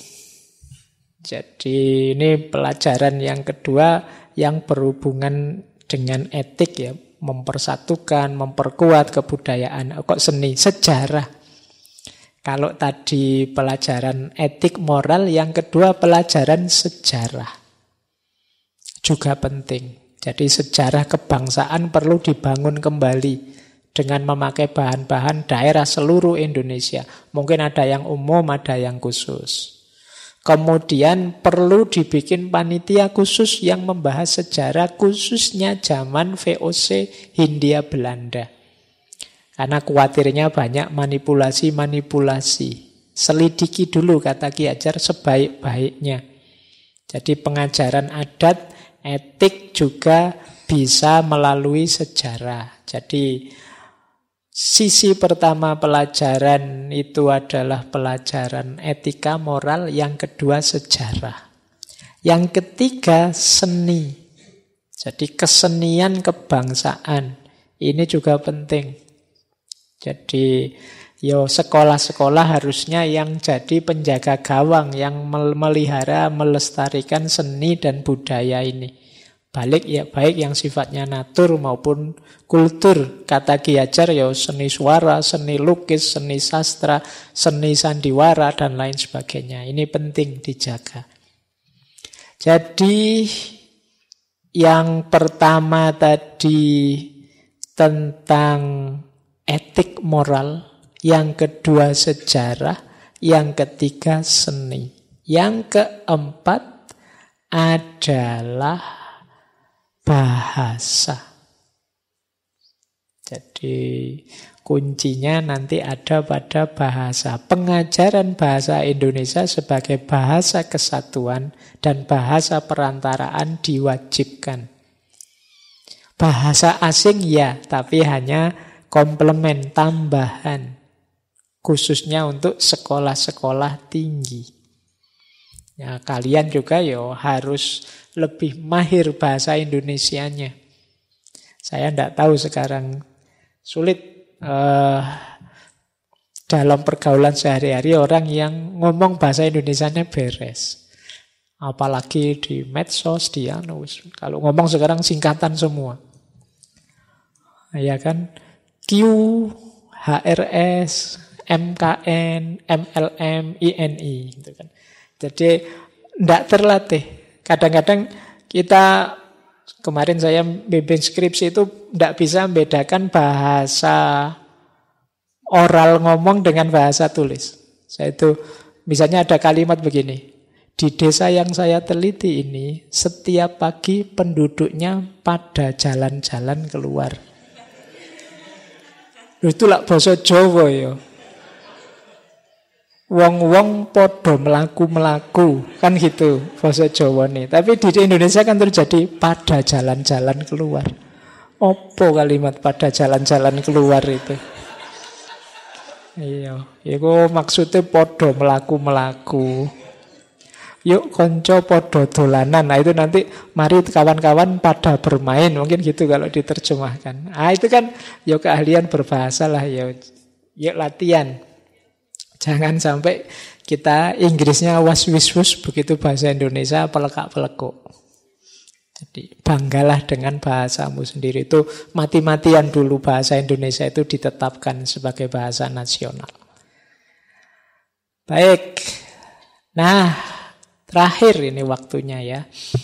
Jadi ini pelajaran yang kedua yang berhubungan dengan etik ya, mempersatukan, memperkuat kebudayaan. Kok seni? Sejarah. Kalau tadi pelajaran etik moral, yang kedua pelajaran sejarah. Juga penting. Jadi sejarah kebangsaan perlu dibangun kembali. Dengan memakai bahan-bahan daerah seluruh Indonesia. Mungkin ada yang umum, ada yang khusus. Kemudian perlu dibikin panitia khusus yang membahas sejarah khususnya zaman VOC Hindia Belanda. Karena khawatirnya banyak manipulasi-manipulasi. Selidiki dulu kata Ki Hajar sebaik-baiknya. Jadi pengajaran adat, etik juga bisa melalui sejarah. Jadi sisi pertama pelajaran itu adalah pelajaran etika moral, yang kedua sejarah. Yang ketiga seni. Jadi kesenian kebangsaan. Ini juga penting. Jadi sekolah-sekolah harusnya yang jadi penjaga gawang, yang memelihara, melestarikan seni dan budaya ini. Baik yang sifatnya natur maupun kultur. Kata Ki Hajar ya seni suara, seni lukis, seni sastra, seni sandiwara dan lain sebagainya. Ini penting dijaga. Jadi yang pertama tadi tentang etik moral, yang kedua sejarah, yang ketiga seni. Yang keempat adalah bahasa. Jadi kuncinya nanti ada pada bahasa. Pengajaran bahasa Indonesia sebagai bahasa kesatuan dan bahasa perantaraan diwajibkan. Bahasa asing ya, tapi hanya komplement, tambahan. Khususnya untuk sekolah-sekolah tinggi. Ya, kalian juga harus lebih mahir bahasa Indonesianya. Saya tidak tahu sekarang sulit dalam pergaulan sehari-hari orang yang ngomong bahasa Indonesianya beres. Apalagi di medsos, kalau ngomong sekarang singkatan semua. Ya kan? Q, HRS, MKN, MLM, INI gitu kan. Jadi tidak terlatih. Kadang-kadang kita, kemarin saya bimbing skripsi itu tidak bisa membedakan bahasa oral ngomong dengan bahasa tulis. Saya itu, misalnya ada kalimat begini, di desa yang saya teliti ini, setiap pagi penduduknya pada jalan-jalan keluar. Itu lak basa Jawa ya. Wong-wong podo melaku-melaku. Kan gitu bahasa Jawa nih. Tapi di Indonesia kan terjadi pada jalan-jalan keluar. Opo kalimat pada jalan-jalan keluar itu? Iya, itu maksudnya podo melaku-melaku. Yuk konco podo dolanan. Nah itu nanti mari kawan-kawan pada bermain. Mungkin gitu kalau diterjemahkan. Ah itu kan yuk keahlian berbahasa lah. Yuk latihan. Jangan sampai kita Inggrisnya was-wis-wus, begitu bahasa Indonesia pelekak-pelekuk. Jadi banggalah dengan bahasamu sendiri. Itu mati-matian dulu bahasa Indonesia itu ditetapkan sebagai bahasa nasional. Baik. Nah, terakhir ini waktunya ya.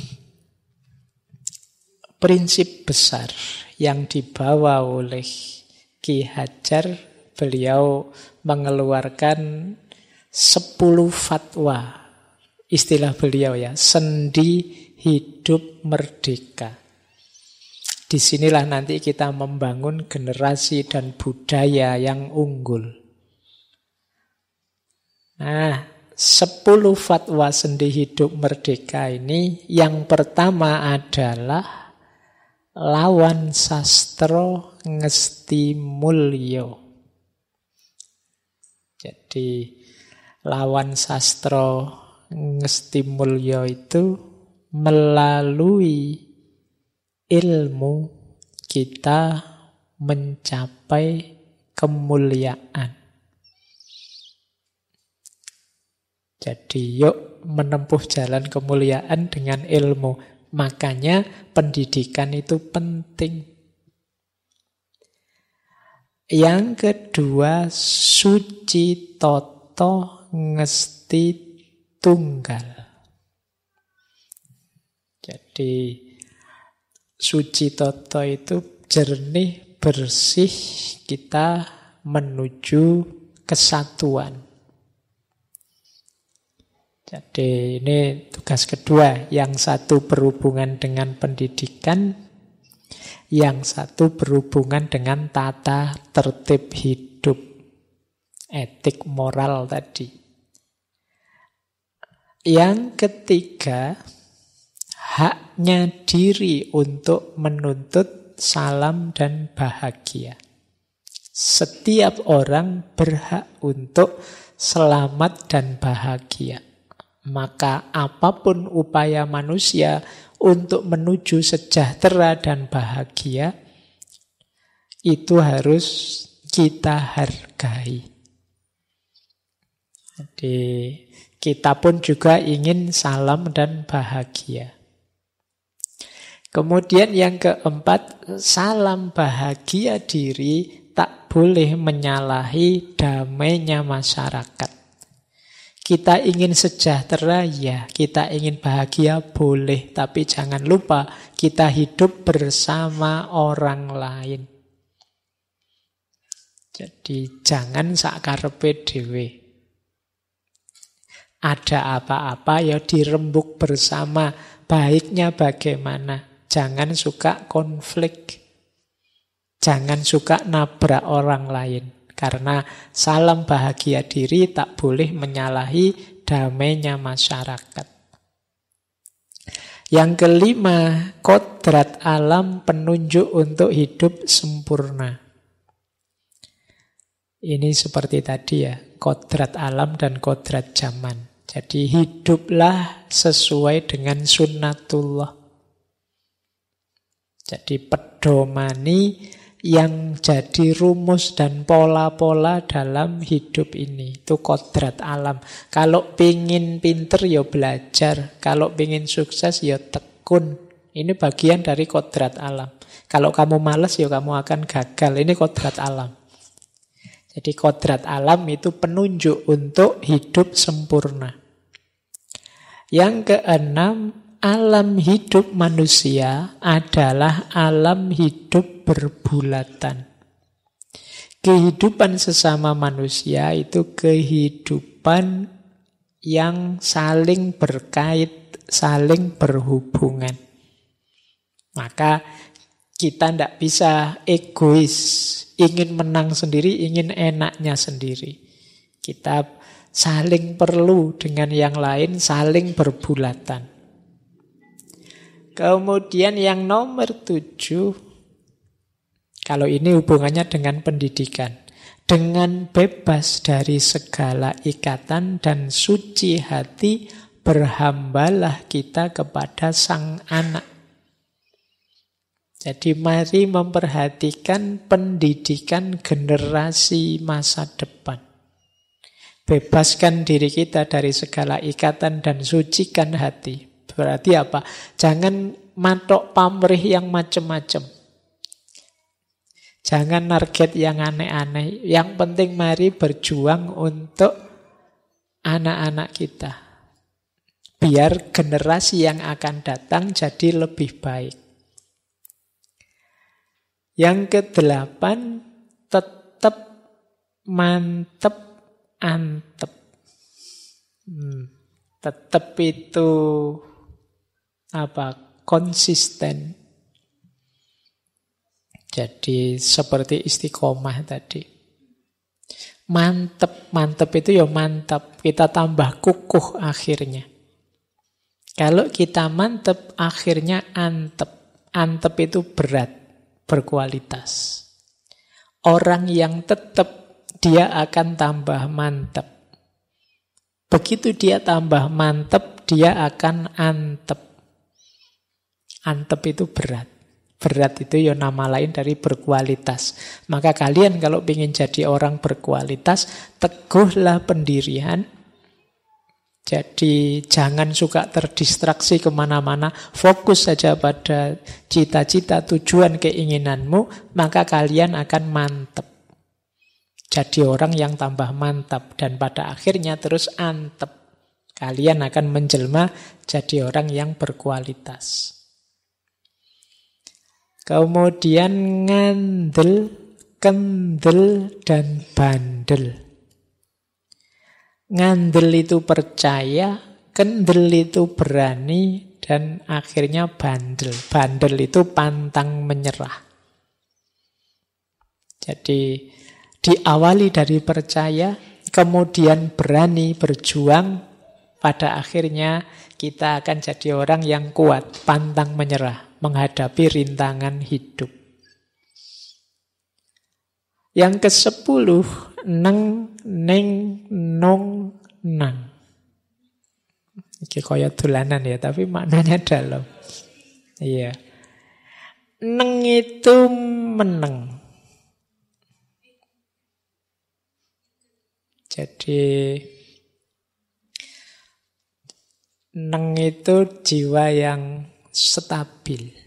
Prinsip besar yang dibawa oleh Ki Hajar, beliau mengeluarkan 10 fatwa. Istilah beliau ya, sendi hidup merdeka. Disinilah nanti kita membangun generasi dan budaya yang unggul. Nah, 10 fatwa sendi hidup merdeka ini, yang pertama adalah lawan sastro ngesti mulya. Jadi lawan sastro ngesti mulya itu melalui ilmu kita mencapai kemuliaan. Jadi yuk menempuh jalan kemuliaan dengan ilmu. Makanya pendidikan itu penting. Yang kedua, suci toto ngesti tunggal. Jadi suci toto itu jernih, bersih, kita menuju kesatuan. Jadi ini tugas kedua. Yang satu berhubungan dengan pendidikan, yang satu berhubungan dengan tata tertib hidup, etik moral tadi. Yang ketiga, haknya diri untuk menuntut salam dan bahagia. Setiap orang berhak untuk selamat dan bahagia. Maka apapun upaya manusia untuk menuju sejahtera dan bahagia, itu harus kita hargai. Jadi kita pun juga ingin salam dan bahagia. Kemudian yang keempat, salam bahagia diri tak boleh menyalahi damainya masyarakat. Kita ingin sejahtera, ya. Kita ingin bahagia, boleh. Tapi jangan lupa, kita hidup bersama orang lain. Jadi jangan sakarepe dhewe. Ada apa-apa, ya dirembuk bersama. Baiknya bagaimana? Jangan suka konflik. Jangan suka nabrak orang lain. Karena salam bahagia diri tak boleh menyalahi damainya masyarakat. Yang kelima, kodrat alam penunjuk untuk hidup sempurna. Ini seperti tadi ya, kodrat alam dan kodrat zaman. Jadi hiduplah sesuai dengan sunnatullah. Jadi pedomani yang jadi rumus dan pola-pola dalam hidup ini. Itu kodrat alam. Kalau pingin pinter ya belajar. Kalau pingin sukses ya tekun. Ini bagian dari kodrat alam. Kalau kamu malas ya kamu akan gagal. Ini kodrat alam. Jadi kodrat alam itu penunjuk untuk hidup sempurna. Yang keenam, alam hidup manusia adalah alam hidup berbulatan. Kehidupan sesama manusia itu kehidupan yang saling berkait, saling berhubungan. Maka Kita tidak bisa egois, ingin menang sendiri, ingin enaknya sendiri. Kita saling perlu dengan yang lain, saling berbulatan. Kemudian yang nomor 7, kalau ini hubungannya dengan pendidikan. Dengan bebas dari segala ikatan dan suci hati, berhambalah kita kepada Sang Anak. Jadi mari memperhatikan pendidikan generasi masa depan. Bebaskan diri kita dari segala ikatan dan sucikan hati. Berarti apa? Jangan matok pamrih yang macam-macam. Jangan target yang aneh-aneh. Yang penting mari berjuang untuk anak-anak kita. Biar generasi yang akan datang jadi lebih baik. Yang ke-8, tetap mantep antep. Tetap itu apa? Konsisten. Jadi seperti istiqomah tadi. Mantep itu ya mantap. Kita tambah kukuh akhirnya. Kalau kita mantep, akhirnya antep. Antep itu berat. Berkualitas. Orang yang tetap, dia akan tambah mantap. Begitu dia tambah mantap, dia akan antep. Antep itu berat. Berat itu ya nama lain dari berkualitas. Maka kalian kalau ingin jadi orang berkualitas, teguhlah pendirian. Jadi jangan suka terdistraksi kemana-mana, fokus saja pada cita-cita, tujuan, keinginanmu, maka kalian akan mantap. Jadi orang yang tambah mantap dan pada akhirnya terus antep. Kalian akan menjelma jadi orang yang berkualitas. Kemudian ngandel, kendel, dan bandel. Ngandel itu percaya, kendel itu berani, dan akhirnya bandel. Bandel itu pantang menyerah. Jadi diawali dari percaya, kemudian berani berjuang, pada akhirnya kita akan jadi orang yang kuat, pantang menyerah, menghadapi rintangan hidup. Yang ke-10, neng, neng, nong, nang. Ini kaya dolanan ya, tapi maknanya dalam. Iya. Neng itu meneng. Jadi neng itu jiwa yang stabil.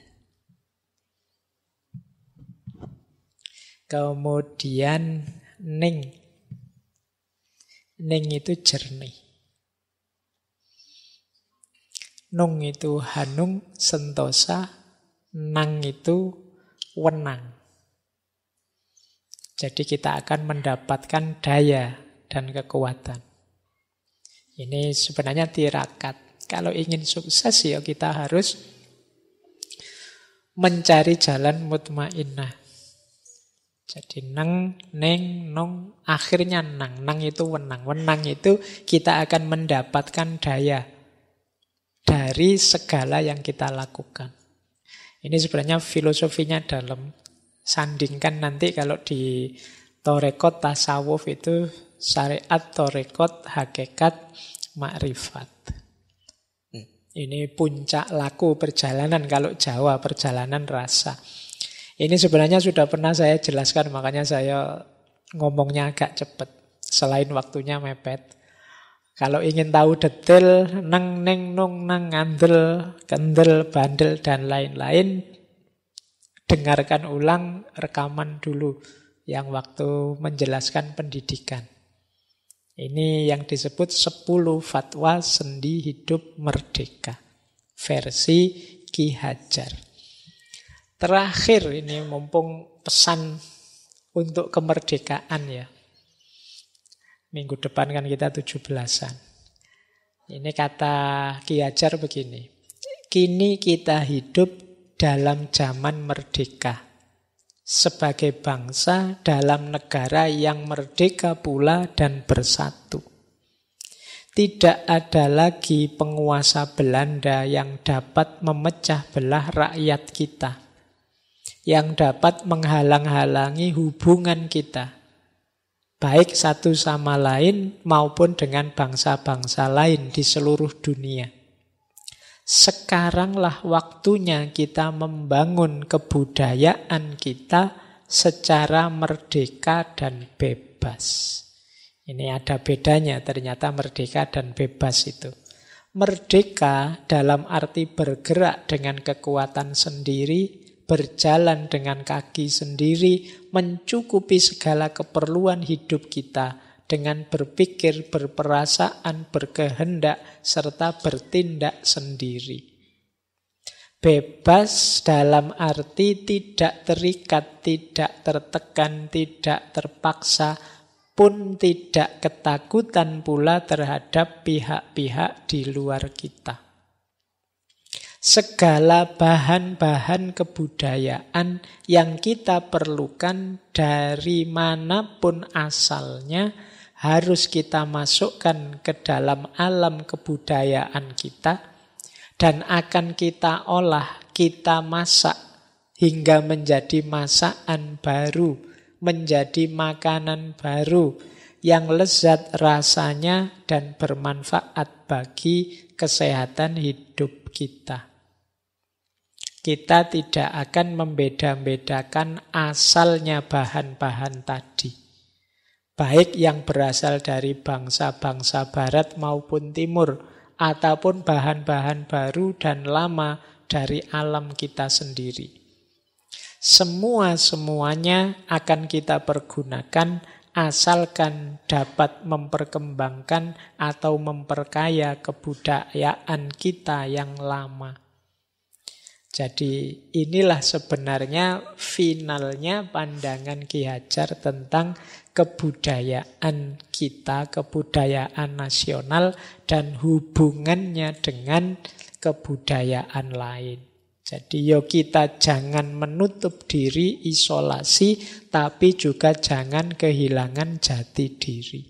Kemudian ning. Ning itu jernih. Nung itu hanung, sentosa. Nang itu wenang. Jadi kita akan mendapatkan daya dan kekuatan. Ini sebenarnya tirakat. Kalau ingin sukses ya kita harus mencari jalan mutmainnah. Jadi neng, neng, nong, akhirnya nang. Nang itu wenang. Wenang itu kita akan mendapatkan daya dari segala yang kita lakukan. Ini sebenarnya filosofinya dalam. Sandingkan nanti kalau di Torekot tasawuf itu syariat, torekot, hakikat, makrifat. Ini puncak laku perjalanan kalau Jawa, perjalanan rasa. Ini sebenarnya sudah pernah saya jelaskan, makanya saya ngomongnya agak cepat. Selain waktunya mepet. Kalau ingin tahu detail, neng, neng, nung, nang, ngandel, kendel, bandel, dan lain-lain, dengarkan ulang rekaman dulu yang waktu menjelaskan pendidikan. Ini yang disebut 10 fatwa sendi hidup merdeka. Versi Ki Hajar. Terakhir ini mumpung pesan untuk kemerdekaan ya. Minggu depan kan kita 17-an. Ini kata Ki Hajar begini. Kini kita hidup dalam zaman merdeka. Sebagai bangsa dalam negara yang merdeka pula dan bersatu. Tidak ada lagi penguasa Belanda yang dapat memecah belah rakyat kita, yang dapat menghalang-halangi hubungan kita, baik satu sama lain maupun dengan bangsa-bangsa lain di seluruh dunia. Sekaranglah waktunya kita membangun kebudayaan kita secara merdeka dan bebas. Ini ada bedanya ternyata merdeka dan bebas itu. Merdeka dalam arti bergerak dengan kekuatan sendiri, berjalan dengan kaki sendiri, mencukupi segala keperluan hidup kita dengan berpikir, berperasaan, berkehendak, serta bertindak sendiri. Bebas dalam arti tidak terikat, tidak tertekan, tidak terpaksa, pun tidak ketakutan pula terhadap pihak-pihak di luar kita. Segala bahan-bahan kebudayaan yang kita perlukan dari manapun asalnya harus kita masukkan ke dalam alam kebudayaan kita dan akan kita olah, kita masak hingga menjadi masakan baru, menjadi makanan baru yang lezat rasanya dan bermanfaat bagi kesehatan hidup kita. Kita tidak akan membeda-bedakan asalnya bahan-bahan tadi. Baik yang berasal dari bangsa-bangsa barat maupun timur, ataupun bahan-bahan baru dan lama dari alam kita sendiri. Semua-semuanya akan kita pergunakan asalkan dapat memperkembangkan atau memperkaya kebudayaan kita yang lama. Jadi inilah sebenarnya finalnya pandangan Ki Hajar tentang kebudayaan kita, kebudayaan nasional dan hubungannya dengan kebudayaan lain. Jadi kita jangan menutup diri, isolasi, tapi juga jangan kehilangan jati diri.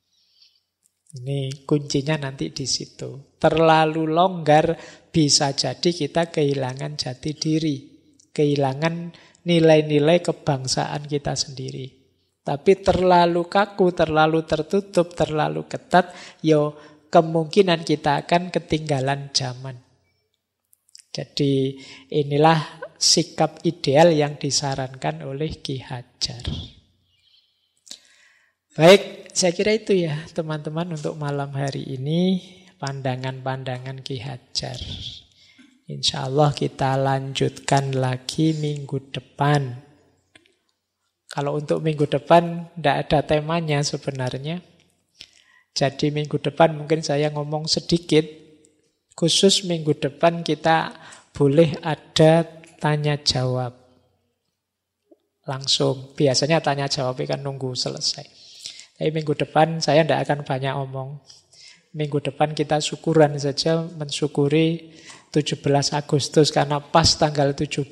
Ini kuncinya nanti di situ. Terlalu longgar bisa jadi kita kehilangan jati diri, kehilangan nilai-nilai kebangsaan kita sendiri. Tapi terlalu kaku, terlalu tertutup, terlalu ketat, kemungkinan kita akan ketinggalan zaman. Jadi inilah sikap ideal yang disarankan oleh Ki Hajar. Baik, saya kira itu ya teman-teman untuk malam hari ini, pandangan-pandangan Ki Hajar. Insya Allah kita lanjutkan lagi minggu depan. Kalau untuk minggu depan tidak ada temanya sebenarnya. Jadi minggu depan mungkin saya ngomong sedikit. Khusus minggu depan kita boleh ada tanya jawab. Langsung. Biasanya tanya jawab kan nunggu selesai. Tapi minggu depan saya tidak akan banyak omong. Minggu depan kita syukuran saja, mensyukuri 17 Agustus karena pas tanggal 17.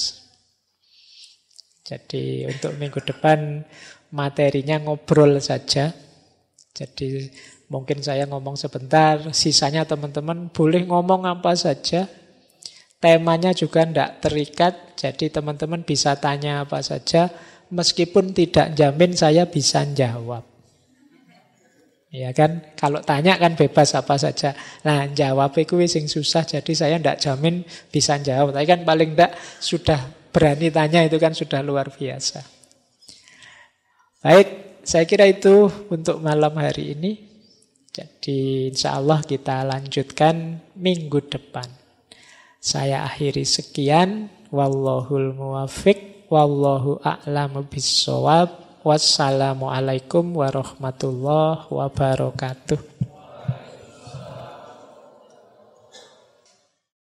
Jadi untuk minggu depan materinya ngobrol saja. Jadi mungkin saya ngomong sebentar, sisanya teman-teman boleh ngomong apa saja. Temanya juga tidak terikat, jadi teman-teman bisa tanya apa saja, meskipun tidak jamin saya bisa jawab. Ya kan, kalau tanya kan bebas apa saja. Nah, jawab itu sing susah, jadi saya tidak jamin bisa jawab. Tapi kan paling tidak sudah berani tanya itu kan sudah luar biasa. Baik, saya kira itu untuk malam hari ini. Jadi insya Allah kita lanjutkan minggu depan. Saya akhiri sekian. Wallahul muwaffiq. Wallahu a'lamu bissawab. Wassalamualaikum warahmatullahi wabarakatuh.